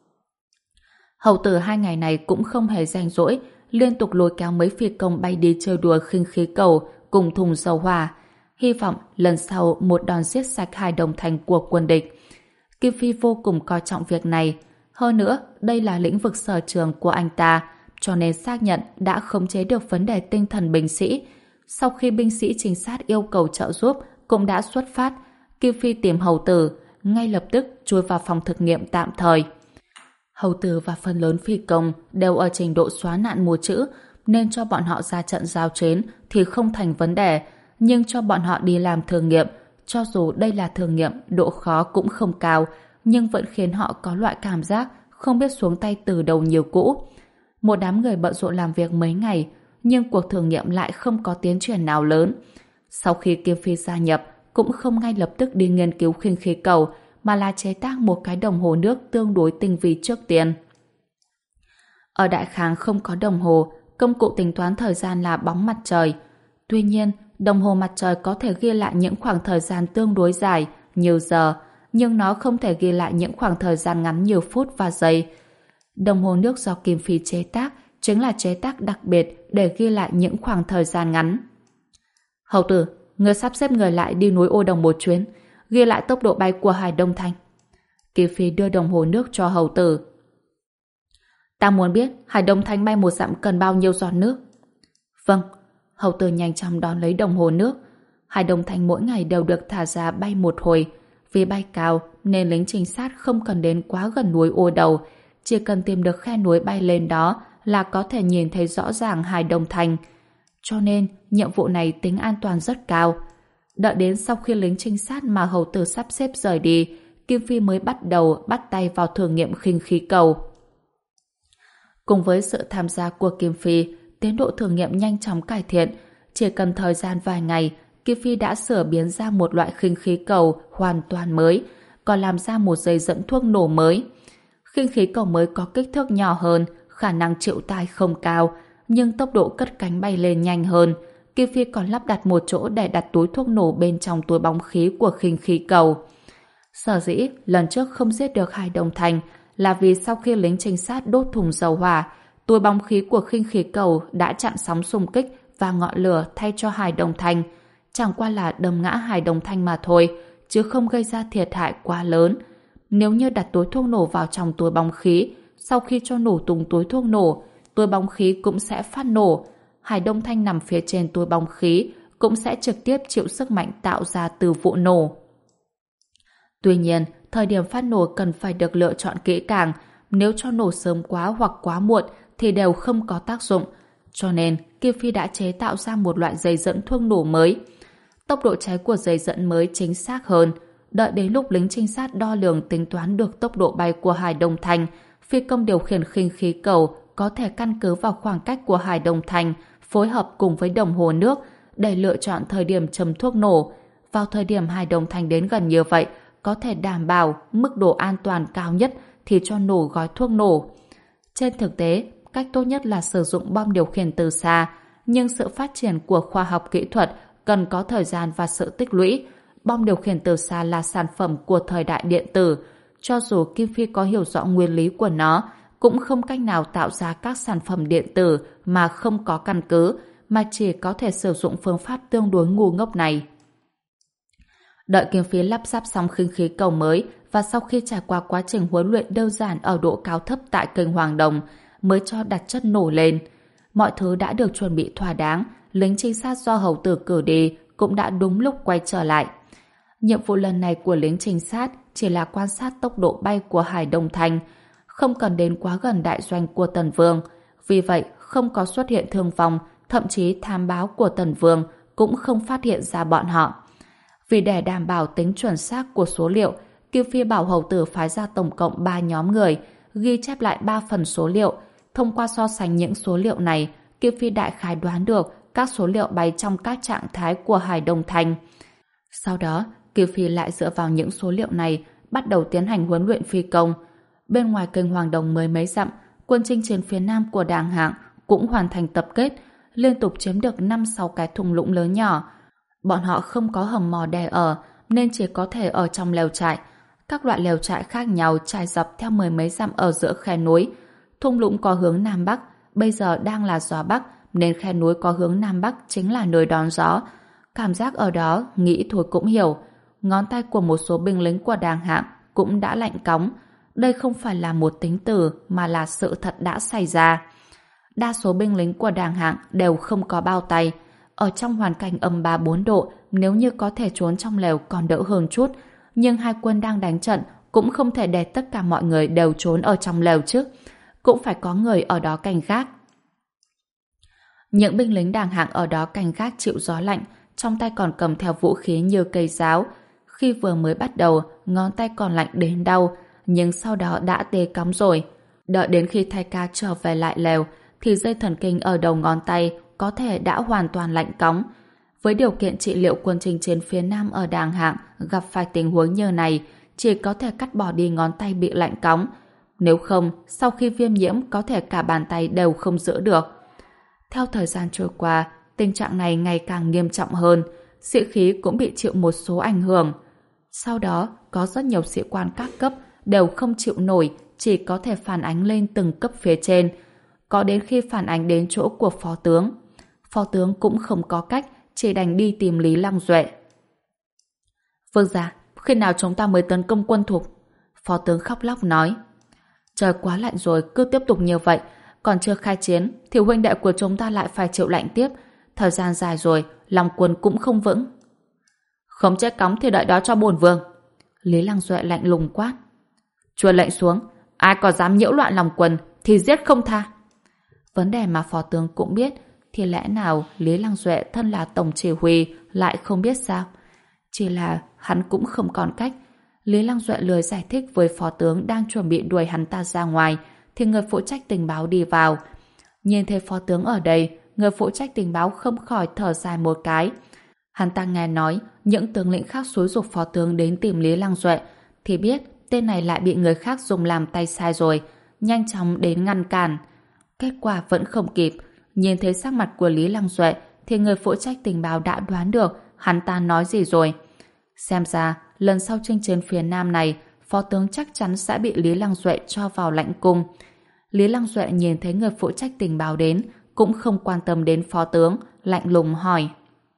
Hầu tử hai ngày này cũng không hề rảnh rỗi, liên tục lôi kéo mấy phi công bay đi chơi đùa khinh khí cầu cùng thùng dầu hỏa, hy vọng lần sau một đòn giết sạch hai đồng thành của quân địch. Kim Phi vô cùng coi trọng việc này, hơn nữa đây là lĩnh vực sở trường của anh ta, cho nên xác nhận đã khống chế được vấn đề tinh thần binh sĩ. Sau khi binh sĩ trinh sát yêu cầu trợ giúp cũng đã xuất phát, Kim Phi tìm hầu tử, ngay lập tức chui vào phòng thực nghiệm tạm thời. Hầu tử và phần lớn phi công đều ở trình độ xóa nạn mùa chữ, nên cho bọn họ ra trận giao chiến thì không thành vấn đề, nhưng cho bọn họ đi làm thử nghiệm, cho dù đây là thử nghiệm độ khó cũng không cao, nhưng vẫn khiến họ có loại cảm giác không biết xuống tay từ đầu nhiều cũ. Một đám người bận rộn làm việc mấy ngày, nhưng cuộc thử nghiệm lại không có tiến triển nào lớn. Sau khi Kim Phi gia nhập, cũng không ngay lập tức đi nghiên cứu khinh khí cầu, mà là chế tác một cái đồng hồ nước tương đối tinh vi trước tiên. Ở Đại Kháng không có đồng hồ, công cụ tính toán thời gian là bóng mặt trời. Tuy nhiên, đồng hồ mặt trời có thể ghi lại những khoảng thời gian tương đối dài, nhiều giờ, nhưng nó không thể ghi lại những khoảng thời gian ngắn nhiều phút và giây. Đồng hồ nước do Kim Phi chế tác chính là chế tác đặc biệt để ghi lại những khoảng thời gian ngắn. Hầu tử, ngươi sắp xếp người lại đi núi Ô Đồng một chuyến, ghi lại tốc độ bay của Hải Đông Thanh. Kim Phi đưa đồng hồ nước cho hầu tử. Ta muốn biết Hải Đông Thanh bay một dặm cần bao nhiêu giọt nước. Vâng. Hầu tử nhanh chóng đón lấy đồng hồ nước. Hải Đông Thanh mỗi ngày đều được thả ra bay một hồi. Vì bay cao nên lính trinh sát không cần đến quá gần núi Ô Đầu, chỉ cần tìm được khe núi bay lên đó là có thể nhìn thấy rõ ràng Hải Đông Thanh. Cho nên nhiệm vụ này tính an toàn rất cao. Đợi đến sau khi lính trinh sát mà hầu tử sắp xếp rời đi, Kim Phi mới bắt đầu bắt tay vào thử nghiệm khinh khí cầu. Cùng với sự tham gia của Kim Phi, tiến độ thử nghiệm nhanh chóng cải thiện. Chỉ cần thời gian vài ngày, Kim Phi đã sửa biến ra một loại khinh khí cầu hoàn toàn mới, còn làm ra một dây dẫn thuốc nổ mới. Khinh khí cầu mới có kích thước nhỏ hơn, khả năng chịu tải không cao, nhưng tốc độ cất cánh bay lên nhanh hơn. Kim Phi còn lắp đặt một chỗ để đặt túi thuốc nổ bên trong túi bóng khí của khinh khí cầu. Sở dĩ lần trước không giết được Hải Đông Thanh là vì sau khi lính trinh sát đốt thùng dầu hỏa, túi bóng khí của khinh khí cầu đã chặn sóng xung kích và ngọn lửa thay cho Hải Đông Thanh. Chẳng qua là đâm ngã Hải Đông Thanh mà thôi, chứ không gây ra thiệt hại quá lớn. Nếu như đặt túi thuốc nổ vào trong túi bóng khí, sau khi cho nổ tung túi thuốc nổ, túi bóng khí cũng sẽ phát nổ. Hải Đông Thanh nằm phía trên túi bóng khí cũng sẽ trực tiếp chịu sức mạnh tạo ra từ vụ nổ. Tuy nhiên, thời điểm phát nổ cần phải được lựa chọn kỹ càng. Nếu cho nổ sớm quá hoặc quá muộn thì đều không có tác dụng. Cho nên, Kim Phi đã chế tạo ra một loại dây dẫn thuốc nổ mới. Tốc độ cháy của dây dẫn mới chính xác hơn. Đợi đến lúc lính trinh sát đo lường tính toán được tốc độ bay của Hải Đông Thanh, phi công điều khiển khinh khí cầu có thể căn cứ vào khoảng cách của Hải Đông Thanh phối hợp cùng với đồng hồ nước để lựa chọn thời điểm châm thuốc nổ. Vào thời điểm Hải Đông Thanh đến gần như vậy, có thể đảm bảo mức độ an toàn cao nhất thì cho nổ gói thuốc nổ. Trên thực tế, cách tốt nhất là sử dụng bom điều khiển từ xa, nhưng sự phát triển của khoa học kỹ thuật cần có thời gian và sự tích lũy. Bom điều khiển từ xa là sản phẩm của thời đại điện tử. Cho dù Kim Phi có hiểu rõ nguyên lý của nó, cũng không cách nào tạo ra các sản phẩm điện tử mà không có căn cứ, mà chỉ có thể sử dụng phương pháp tương đối ngu ngốc này. Đợi Kim Phi lắp ráp xong khinh khí cầu mới và sau khi trải qua quá trình huấn luyện đơn giản ở độ cao thấp tại kênh Hoàng Đồng, mới cho đặt chất nổ lên. Mọi thứ đã được chuẩn bị thỏa đáng, lính trinh sát do hầu tử cử đi cũng đã đúng lúc quay trở lại. Nhiệm vụ lần này của lính trinh sát chỉ là quan sát tốc độ bay của Hải Đông Thanh, không cần đến quá gần đại doanh của Tần Vương. Vì vậy, không có xuất hiện thương vong, thậm chí thám báo của Tần Vương cũng không phát hiện ra bọn họ. Vì để đảm bảo tính chuẩn xác của số liệu, Kim Phi bảo hầu tử phái ra tổng cộng ba nhóm người, ghi chép lại ba phần số liệu. Thông qua so sánh những số liệu này, Kim Phi đại khái đoán được các số liệu bay trong các trạng thái của Hải Đông Thanh. Sau đó, Kim Phi lại dựa vào những số liệu này bắt đầu tiến hành huấn luyện phi công. Bên ngoài kênh Hoàng Đồng mới mấy dặm, quân chinh chiến phía nam của Đàng Hạng cũng hoàn thành tập kết, liên tục chiếm được năm sáu cái thung lũng lớn nhỏ. Bọn họ không có hầm mỏ để ở, nên chỉ có thể ở trong lều trại. Các loại lều trại khác nhau trải dọc theo mười mấy dặm ở giữa khe núi. Thung lũng có hướng Nam Bắc, bây giờ đang là gió Bắc, nên khe núi có hướng Nam Bắc chính là nơi đón gió. Cảm giác ở đó, nghĩ thôi cũng hiểu. Ngón tay của một số binh lính của Đàng Hạng cũng đã lạnh cóng. Đây không phải là một tính từ, mà là sự thật đã xảy ra. Đa số binh lính của Đàng Hạng đều không có bao tay. Ở trong hoàn cảnh âm ba bốn độ, nếu như có thể trốn trong lều còn đỡ hơn chút. Nhưng hai quân đang đánh trận cũng không thể để tất cả mọi người đều trốn ở trong lều chứ. Cũng phải có người ở đó canh gác. Những binh lính Đàng Hạng ở đó canh gác chịu gió lạnh, trong tay còn cầm theo vũ khí như cây giáo. Khi vừa mới bắt đầu, ngón tay còn lạnh đến đau, nhưng sau đó đã tê cóng rồi. Đợi đến khi thay ca trở về lại lều, thì dây thần kinh ở đầu ngón tay có thể đã hoàn toàn lạnh cóng. Với điều kiện trị liệu quân chinh chiến phía Nam ở Đàng Hạng gặp phải tình huống như này, chỉ có thể cắt bỏ đi ngón tay bị lạnh cóng. Nếu không, sau khi viêm nhiễm có thể cả bàn tay đều không giữ được. Theo thời gian trôi qua, tình trạng này ngày càng nghiêm trọng hơn, sĩ khí cũng bị chịu một số ảnh hưởng. Sau đó, có rất nhiều sĩ quan các cấp đều không chịu nổi, chỉ có thể phản ánh lên từng cấp phía trên. Có đến khi phản ánh đến chỗ của phó tướng. Phó tướng cũng không có cách, chỉ đành đi tìm Lý Lăng Duệ. Vương gia, khi nào chúng ta mới tấn công quân Thục? Phó tướng khóc lóc nói. Trời quá lạnh rồi, cứ tiếp tục như vậy. Còn chưa khai chiến, thì huynh đệ của chúng ta lại phải chịu lạnh tiếp. Thời gian dài rồi, lòng quân cũng không vững. Không chết cóng thì đợi đó cho bổn vương. Lý Lăng Duệ lạnh lùng quát. Truyền lệnh xuống, ai có dám nhiễu loạn lòng quân thì giết không tha. Vấn đề mà phó tướng cũng biết, thì lẽ nào Lý Lăng Duệ thân là tổng chỉ huy lại không biết sao? Chỉ là hắn cũng không còn cách. Lý Lăng Duệ lười giải thích với phó tướng đang chuẩn bị đuổi hắn ta ra ngoài, thì người phụ trách tình báo đi vào. Nhìn thấy phó tướng ở đây, người phụ trách tình báo không khỏi thở dài một cái. Hắn ta nghe nói những tướng lĩnh khác xúi giục phó tướng đến tìm Lý Lăng Duệ, thì biết tên này lại bị người khác dùng làm tay sai rồi, nhanh chóng đến ngăn cản. Kết quả vẫn không kịp. Nhìn thấy sắc mặt của Lý Lăng Duệ thì người phụ trách tình báo đã đoán được hắn ta nói gì rồi. Xem ra lần sau chinh chiến phía Nam này, phó tướng chắc chắn sẽ bị Lý Lăng Duệ cho vào lãnh cung. Lý Lăng Duệ nhìn thấy người phụ trách tình báo đến, cũng không quan tâm đến phó tướng, lạnh lùng hỏi.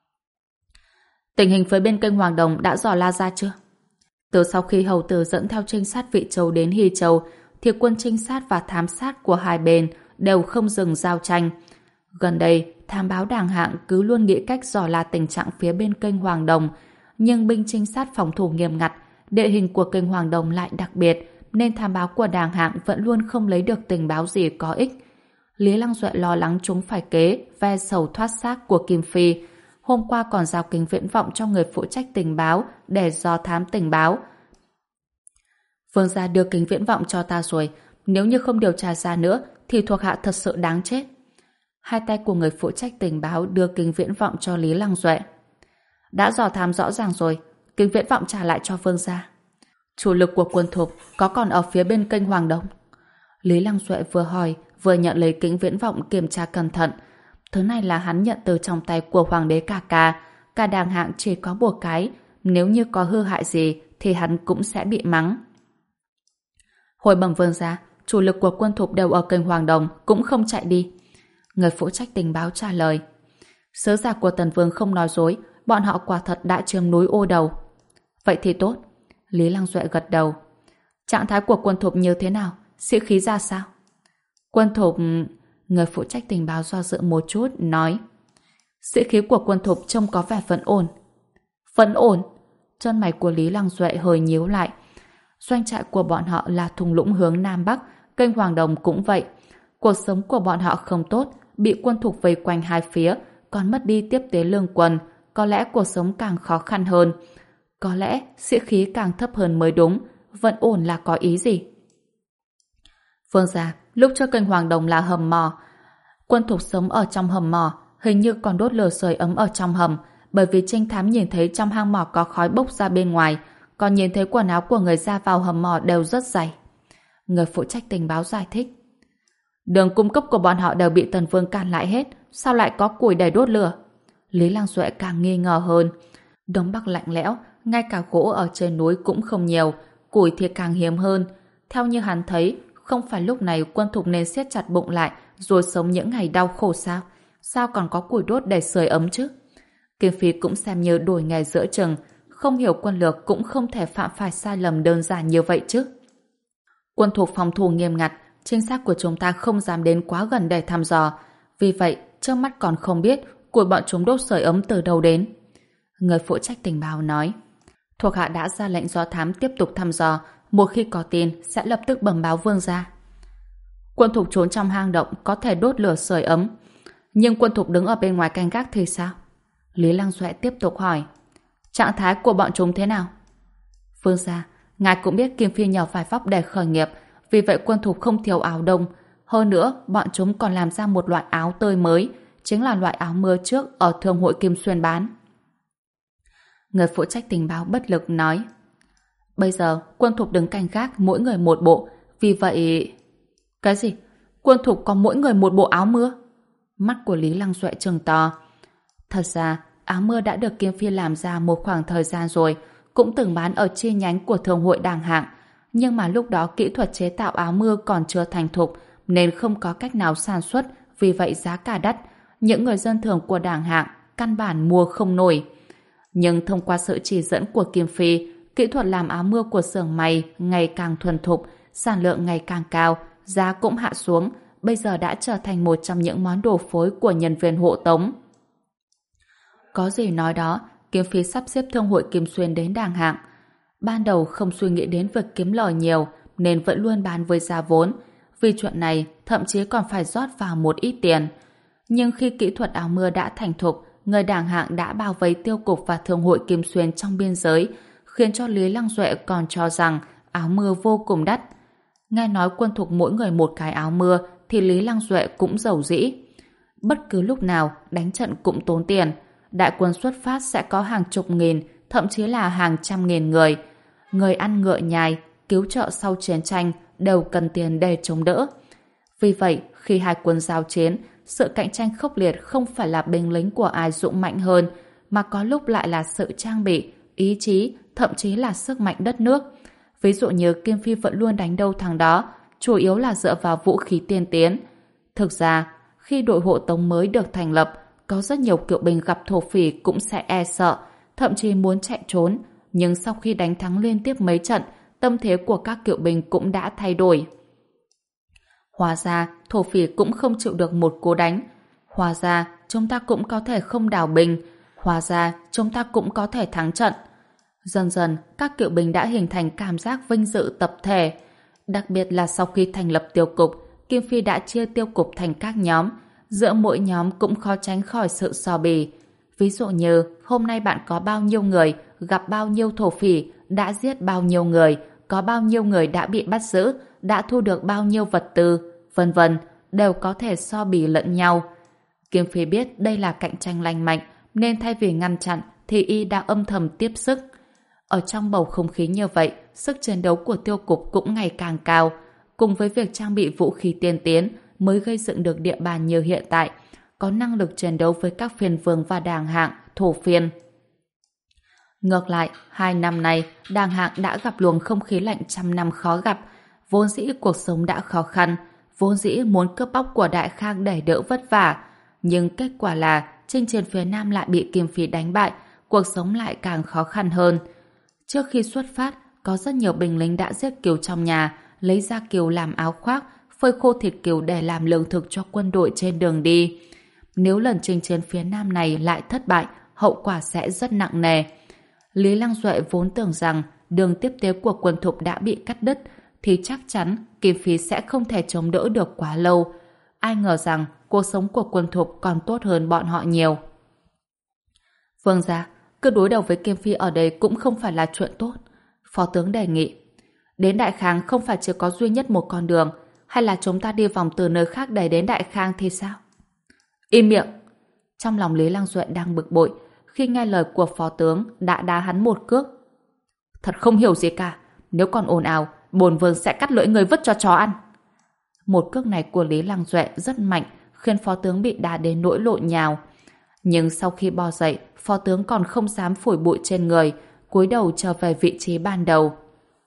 Tình hình phía bên kênh Hoàng Đồng đã dò la ra chưa? Từ sau khi hầu tử dẫn theo trinh sát Vị Châu đến Hy Châu, thì quân trinh sát và thám sát của hai bên đều không dừng giao tranh. Gần đây, thám báo Đàng Hạng cứ luôn nghĩ cách dò la tình trạng phía bên kênh Hoàng Đồng, nhưng binh trinh sát phòng thủ nghiêm ngặt, địa hình của kênh Hoàng Đồng lại đặc biệt, nên thám báo của Đàng Hạng vẫn luôn không lấy được tình báo gì có ích. Lý Lăng Duệ lo lắng chúng phải kế ve sầu thoát xác của Kim Phi. Hôm qua còn giao kính viễn vọng cho người phụ trách tình báo để dò thám tình báo. Vương gia đưa kính viễn vọng cho ta rồi, nếu như không điều tra ra nữa thì thuộc hạ thật sự đáng chết. Hai tay của người phụ trách tình báo đưa kính viễn vọng cho Lý Lăng Duệ. Đã dò thám rõ ràng rồi, kính viễn vọng trả lại cho vương gia. Chủ lực của quân Thục có còn ở phía bên kênh Hoàng Đông? Lý Lăng Duệ vừa hỏi vừa nhận lấy kính viễn vọng kiểm tra cẩn thận. Thứ này là hắn nhận từ trong tay của hoàng đế Ca Ca. Cả Đàng Hạng chỉ có một cái, nếu như có hư hại gì thì hắn cũng sẽ bị mắng. Hồi bẩm vương gia, chủ lực của quân Thục đều ở kênh Hoàng Đồng, cũng không chạy đi. Người phụ trách tình báo trả lời. Sứ giả của Tần Vương không nói dối, bọn họ quả thật đã chiếm núi Ô Đầu. Vậy thì tốt. Lý Lăng Duệ gật đầu. Trạng thái của quân Thục như thế nào? Sĩ khí ra sao? Quân Thục... Người phụ trách tình báo do dự một chút, nói. Sĩ khí của quân Thục trông có vẻ vẫn ổn. Vẫn ổn? Chân mày của Lý Lăng Duệ hơi nhíu lại. Doanh trại của bọn họ là thung lũng hướng Nam Bắc, kênh Hoàng Đồng cũng vậy. Cuộc sống của bọn họ không tốt, bị quân Thục vây quanh hai phía, còn mất đi tiếp tế lương quân, có lẽ cuộc sống càng khó khăn hơn. Có lẽ sĩ khí càng thấp hơn mới đúng. Vẫn ổn là có ý gì? Vương gia, lúc trước kênh Hoàng Đồng là hầm mỏ. Quân Thục sống ở trong hầm mỏ, hình như còn đốt lửa sưởi ấm ở trong hầm, bởi vì trinh thám nhìn thấy trong hang mỏ có khói bốc ra bên ngoài, còn nhìn thấy quần áo của người ra vào hầm mỏ đều rất dày. Người phụ trách tình báo giải thích. Đường cung cấp của bọn họ đều bị Tần Vương cản lại hết, sao lại có củi để đốt lửa? Lý Lăng Duệ càng nghi ngờ hơn. Đông Bắc lạnh lẽo, ngay cả gỗ ở trên núi cũng không nhiều, củi thì càng hiếm hơn. Theo như hắn thấy, không phải lúc này quân Thục nên siết chặt bụng lại rồi sống những ngày đau khổ sao? Sao còn có củi đốt để sưởi ấm chứ? Kim Phi cũng xem như đổi nghề giữa chừng, không hiểu quân lược cũng không thể phạm phải sai lầm đơn giản như vậy chứ. Quân Thục phòng thủ nghiêm ngặt, trinh sát của chúng ta không dám đến quá gần để thăm dò, vì vậy trước mắt còn không biết củi bọn chúng đốt sưởi ấm từ đâu đến. Người phụ trách tình báo nói. Thuộc hạ đã ra lệnh do thám tiếp tục thăm dò, một khi có tin sẽ lập tức bẩm báo vương gia. Quân Thục trốn trong hang động có thể đốt lửa sưởi ấm, nhưng quân Thục đứng ở bên ngoài canh gác thì sao? Lý Lăng Duệ tiếp tục hỏi. Trạng thái của bọn chúng thế nào? Vương gia, ngài cũng biết Kim Phi nhờ vải vóc để khởi nghiệp, vì vậy quân Thục không thiếu áo đông. Hơn nữa, bọn chúng còn làm ra một loại áo tơi mới, chính là loại áo mưa trước ở thương hội Kim Xuyên bán. Người phụ trách tình báo bất lực nói: Bây giờ quân thục đứng canh gác mỗi người một bộ, vì vậy... Cái gì? Quân thục có mỗi người một bộ áo mưa? Mắt của Lý Lăng Duệ trừng to. Thật ra, áo mưa đã được Kim Phi làm ra một khoảng thời gian rồi, cũng từng bán ở chi nhánh của thương hội Đàng Hạng. Nhưng mà lúc đó kỹ thuật chế tạo áo mưa còn chưa thành thục, nên không có cách nào sản xuất, vì vậy giá cả đắt. Những người dân thường của Đàng Hạng căn bản mua không nổi. Nhưng thông qua sự chỉ dẫn của Kim Phi, kỹ thuật làm áo mưa của xưởng may ngày càng thuần thục, sản lượng ngày càng cao, giá cũng hạ xuống, bây giờ đã trở thành một trong những món đồ phối của nhân viên hộ tống. Có gì nói đó, Kim Phi sắp xếp thương hội Kim Xuyên đến Đàng Hạng. Ban đầu không suy nghĩ đến việc kiếm lời nhiều, nên vẫn luôn bán với giá vốn. Vì chuyện này, thậm chí còn phải rót vào một ít tiền. Nhưng khi kỹ thuật áo mưa đã thành thục, người Đàng Hạng đã bao vây tiêu cục và thương hội Kim Xuyên trong biên giới, khiến cho Lý Lăng Duệ còn cho rằng áo mưa vô cùng đắt. Nghe nói quân thục mỗi người một cái áo mưa, thì Lý Lăng Duệ cũng giàu dĩ. Bất cứ lúc nào, đánh trận cũng tốn tiền. Đại quân xuất phát sẽ có hàng chục nghìn, thậm chí là hàng trăm nghìn người. Người ăn ngựa nhài, cứu trợ sau chiến tranh đều cần tiền để chống đỡ. Vì vậy, khi hai quân giao chiến, sự cạnh tranh khốc liệt không phải là binh lính của ai dũng mạnh hơn, mà có lúc lại là sự trang bị, ý chí, thậm chí là sức mạnh đất nước. Ví dụ như Kim Phi vẫn luôn đánh đâu thằng đó, chủ yếu là dựa vào vũ khí tiên tiến. Thực ra, khi đội hộ tống mới được thành lập, có rất nhiều kỵ binh gặp thổ phỉ cũng sẽ e sợ, thậm chí muốn chạy trốn. Nhưng sau khi đánh thắng liên tiếp mấy trận, tâm thế của các kỵ binh cũng đã thay đổi. Hóa ra, thổ phỉ cũng không chịu được một cú đánh. Hóa ra, chúng ta cũng có thể không đào binh. Hóa ra, chúng ta cũng có thể thắng trận. Dần dần, các kỵ binh đã hình thành cảm giác vinh dự tập thể. Đặc biệt là sau khi thành lập tiêu cục, Kim Phi đã chia tiêu cục thành các nhóm. Giữa mỗi nhóm cũng khó tránh khỏi sự so bì. Ví dụ như, hôm nay bạn có bao nhiêu người, gặp bao nhiêu thổ phỉ, đã giết bao nhiêu người, có bao nhiêu người đã bị bắt giữ, đã thu được bao nhiêu vật tư, vân vân, đều có thể so bì lẫn nhau. Kim Phi biết đây là cạnh tranh lành mạnh, nên thay vì ngăn chặn, thì y đã âm thầm tiếp sức. Ở trong bầu không khí như vậy, sức chiến đấu của tiêu cục cũng ngày càng cao. Cùng với việc trang bị vũ khí tiên tiến, mới gây dựng được địa bàn như hiện tại, có năng lực chiến đấu với các phiên vương và Đàng Hạng, thổ phiên. Ngược lại, hai năm nay, Đàng Hạng đã gặp luồng không khí lạnh trăm năm khó gặp. Vốn dĩ cuộc sống đã khó khăn, vốn dĩ muốn cướp bóc của Đại Khang để đỡ vất vả. Nhưng kết quả là, chinh chiến phía Nam lại bị Kim Phi đánh bại, cuộc sống lại càng khó khăn hơn. Trước khi xuất phát, có rất nhiều binh lính đã giết cừu trong nhà, lấy ra cừu làm áo khoác, phơi khô thịt cừu để làm lương thực cho quân đội trên đường đi. Nếu lần chinh chiến phía Nam này lại thất bại, hậu quả sẽ rất nặng nề. Lý Lăng Duệ vốn tưởng rằng đường tiếp tế của quân thục đã bị cắt đứt, thì chắc chắn Kim Phi sẽ không thể chống đỡ được quá lâu. Ai ngờ rằng cuộc sống của quân thục còn tốt hơn bọn họ nhiều. Vương gia, cứ đối đầu với Kim Phi ở đây cũng không phải là chuyện tốt. Phó tướng đề nghị. Đến Đại Khang không phải chỉ có duy nhất một con đường, hay là chúng ta đi vòng từ nơi khác để đến Đại Khang thì sao? Im miệng! Trong lòng Lý Lăng Duệ đang bực bội, khi nghe lời của phó tướng đã đá hắn một cước. Thật không hiểu gì cả, nếu còn ồn ào, bổn vương sẽ cắt lưỡi người vứt cho chó ăn. Một cước này của Lý Lăng Duệ rất mạnh, khiến phó tướng bị đá đến nỗi lộn nhào. Nhưng sau khi bò dậy, phó tướng còn không dám phủi bụi trên người, cúi đầu trở về vị trí ban đầu.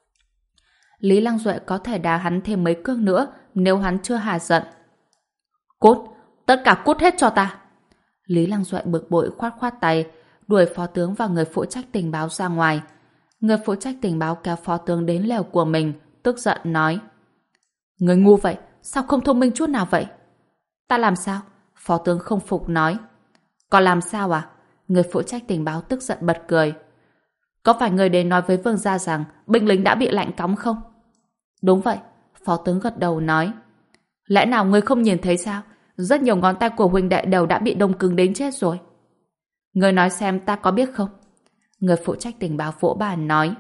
Lý Lăng Duệ có thể đá hắn thêm mấy cước nữa nếu hắn chưa hà giận. Cút! Tất cả cút hết cho ta! Lý Lăng Duệ bực bội khoát khoát tay, đuổi phó tướng và người phụ trách tình báo ra ngoài. Người phụ trách tình báo kéo phó tướng đến lều của mình, tức giận nói. Người ngu vậy, sao không thông minh chút nào vậy? Ta làm sao? Phó tướng không phục nói. Còn làm sao à? Người phụ trách tình báo tức giận bật cười. Có phải người đến nói với vương gia rằng binh lính đã bị lạnh cóng không? Đúng vậy, phó tướng gật đầu nói. Lẽ nào người không nhìn thấy sao? Rất nhiều ngón tay của huynh đệ đều đã bị đông cứng đến chết rồi. Người nói xem ta có biết không? Người phụ trách tình báo vỗ bàn nói.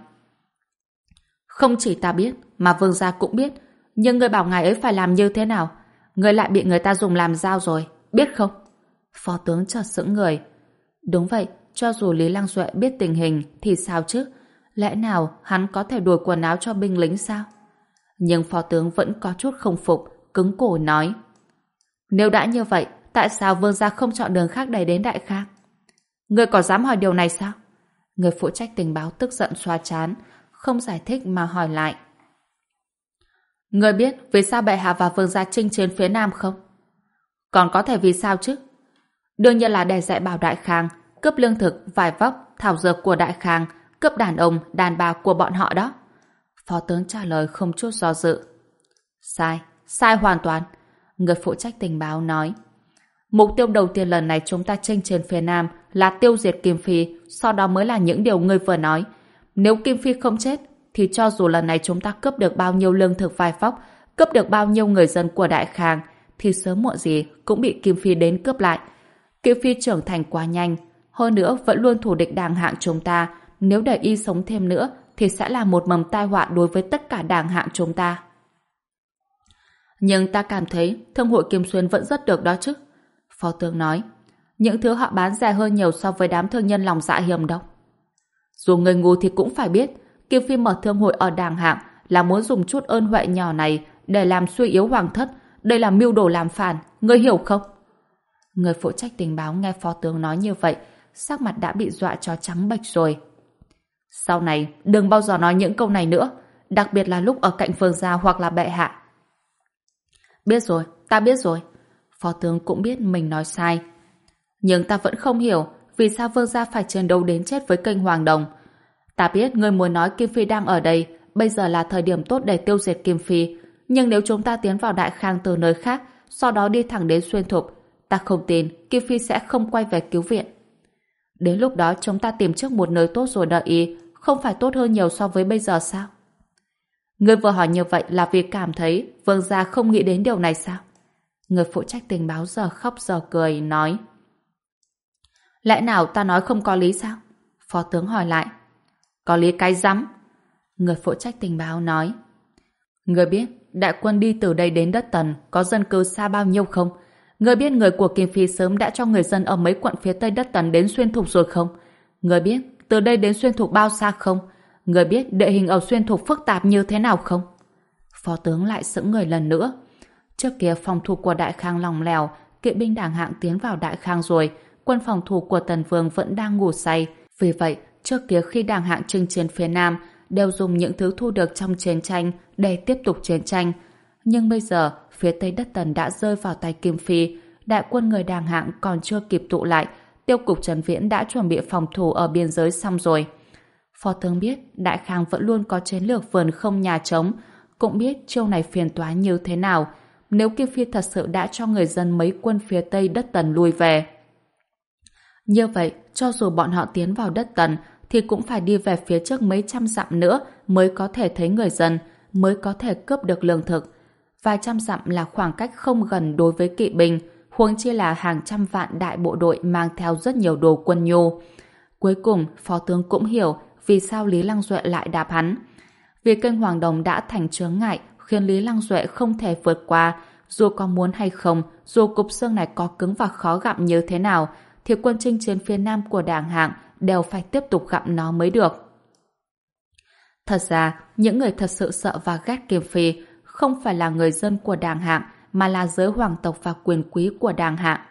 Không chỉ ta biết, mà vương gia cũng biết. Nhưng người bảo ngài ấy phải làm như thế nào? Người lại bị người ta dùng làm dao rồi, biết không? Phó tướng chợt sững người. Đúng vậy, cho dù Lý Lăng Duệ biết tình hình thì sao chứ? Lẽ nào hắn có thể đổi quần áo cho binh lính sao? Nhưng phó tướng vẫn có chút không phục, cứng cổ nói. Nếu đã như vậy, tại sao vương gia không chọn đường khác để đến Đại Khang? Ngươi có dám hỏi điều này sao? Người phụ trách tình báo tức giận xoa trán, không giải thích mà hỏi lại. Ngươi biết vì sao bệ hạ và vương gia chinh chiến phía Nam không? Còn có thể vì sao chứ? Đương nhiên là để dạy bảo Đại Khang, cướp lương thực, vải vóc, thảo dược của Đại Khang, cướp đàn ông, đàn bà của bọn họ đó. Phó tướng trả lời không chút do dự. Sai, sai hoàn toàn. Người phụ trách tình báo nói. Mục tiêu đầu tiên lần này chúng ta chinh chiến phía Nam là tiêu diệt Kim Phi, sau đó mới là những điều ngươi vừa nói. Nếu Kim Phi không chết, thì cho dù lần này chúng ta cướp được bao nhiêu lương thực vải vóc, cướp được bao nhiêu người dân của Đại Khang, thì sớm muộn gì cũng bị Kim Phi đến cướp lại. Kim Phi trưởng thành quá nhanh, hơn nữa vẫn luôn thù địch Đàng Hạng chúng ta. Nếu để y sống thêm nữa, thì sẽ là một mầm tai họa đối với tất cả Đàng Hạng chúng ta. Nhưng ta cảm thấy thương hội Kim Xuyên vẫn rất được đó chứ. Phó tướng nói. Những thứ họ bán rẻ hơn nhiều so với đám thương nhân lòng dạ hiểm độc. Dù người ngu thì cũng phải biết, Kim Phi mở thương hội ở Đàng Hạng là muốn dùng chút ơn huệ nhỏ này để làm suy yếu hoàng thất. Đây là mưu đồ làm phản, ngươi hiểu không? Người phụ trách tình báo nghe phó tướng nói như vậy, sắc mặt đã bị dọa cho trắng bệch rồi. Sau này đừng bao giờ nói những câu này nữa, đặc biệt là lúc ở cạnh vương gia hoặc là bệ hạ. Biết rồi, ta biết rồi. Phó tướng cũng biết mình nói sai. Nhưng ta vẫn không hiểu vì sao vương gia phải chiến đấu đến chết với kênh Hoàng Đồng. Ta biết ngươi muốn nói Kim Phi đang ở đây, bây giờ là thời điểm tốt để tiêu diệt Kim Phi. Nhưng nếu chúng ta tiến vào Đại Khang từ nơi khác, sau đó đi thẳng đến Xuyên Thục, ta không tin Kim Phi sẽ không quay về cứu viện. Đến lúc đó chúng ta tìm trước một nơi tốt rồi đợi ý, không phải tốt hơn nhiều so với bây giờ sao? Ngươi vừa hỏi như vậy là vì cảm thấy vương gia không nghĩ đến điều này sao? Người phụ trách tình báo giờ khóc giờ cười nói. Lẽ nào ta nói không có lý sao? Phó tướng hỏi lại. Có lý cái rắm. Người phụ trách tình báo nói. Ngươi biết đại quân đi từ đây đến đất Tần có dân cư xa bao nhiêu không? Ngươi biết người của Kim Phi sớm đã cho người dân ở mấy quận phía tây đất Tần đến Xuyên Thục rồi không? Ngươi biết từ đây đến Xuyên Thục bao xa không? Ngươi biết địa hình ở Xuyên Thục phức tạp như thế nào không? Phó tướng lại sững người lần nữa. Trước kia phòng thủ của Đại Khang lòng lèo, kỵ binh Đàng Hạng tiến vào Đại Khang rồi, quân phòng thủ của Tần Vương vẫn đang ngủ say. Vì vậy, trước kia khi Đàng Hạng chinh chiến phía Nam, đều dùng những thứ thu được trong chiến tranh để tiếp tục chiến tranh. Nhưng bây giờ, phía tây đất Tần đã rơi vào tay Kim Phi, đại quân người Đàng Hạng còn chưa kịp tụ lại, tiêu cục Trần Viễn đã chuẩn bị phòng thủ ở biên giới xong rồi. Phó tướng biết Đại Khang vẫn luôn có chiến lược vườn không nhà trống, cũng biết chiêu này phiền toái như thế nào nếu Kim Phi thật sự đã cho người dân mấy quân phía tây đất Tần lui về. Như vậy, cho dù bọn họ tiến vào đất Tần thì cũng phải đi về phía trước mấy trăm dặm nữa mới có thể thấy người dân, mới có thể cướp được lương thực. Vài trăm dặm là khoảng cách không gần đối với kỵ binh, huống chi là hàng trăm vạn đại bộ đội mang theo rất nhiều đồ quân nhu. Cuối cùng, phó tướng cũng hiểu vì sao Lý Lăng Duệ lại đạp hắn. Vì kênh Hoàng Đồng đã thành chướng ngại khiến Lý Lăng Duệ không thể vượt qua. Dù có muốn hay không, dù cục xương này có cứng và khó gặm như thế nào, thì quân chinh chiến phía Nam của Đàng Hạng đều phải tiếp tục gặm nó mới được. Thật ra, những người thật sự sợ và ghét Kim Phi không phải là người dân của Đàng Hạng, mà là giới hoàng tộc và quyền quý của Đàng Hạng.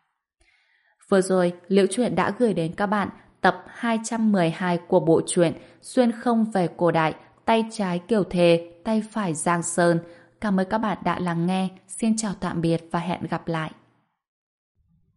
Vừa rồi, Liễu Chuyện đã gửi đến các bạn tập hai trăm mười hai của bộ truyện Xuyên Không về cổ đại, tay trái Kiều Thề, tay phải Giang Sơn. Cảm ơn các bạn đã lắng nghe. Xin chào tạm biệt và hẹn gặp lại.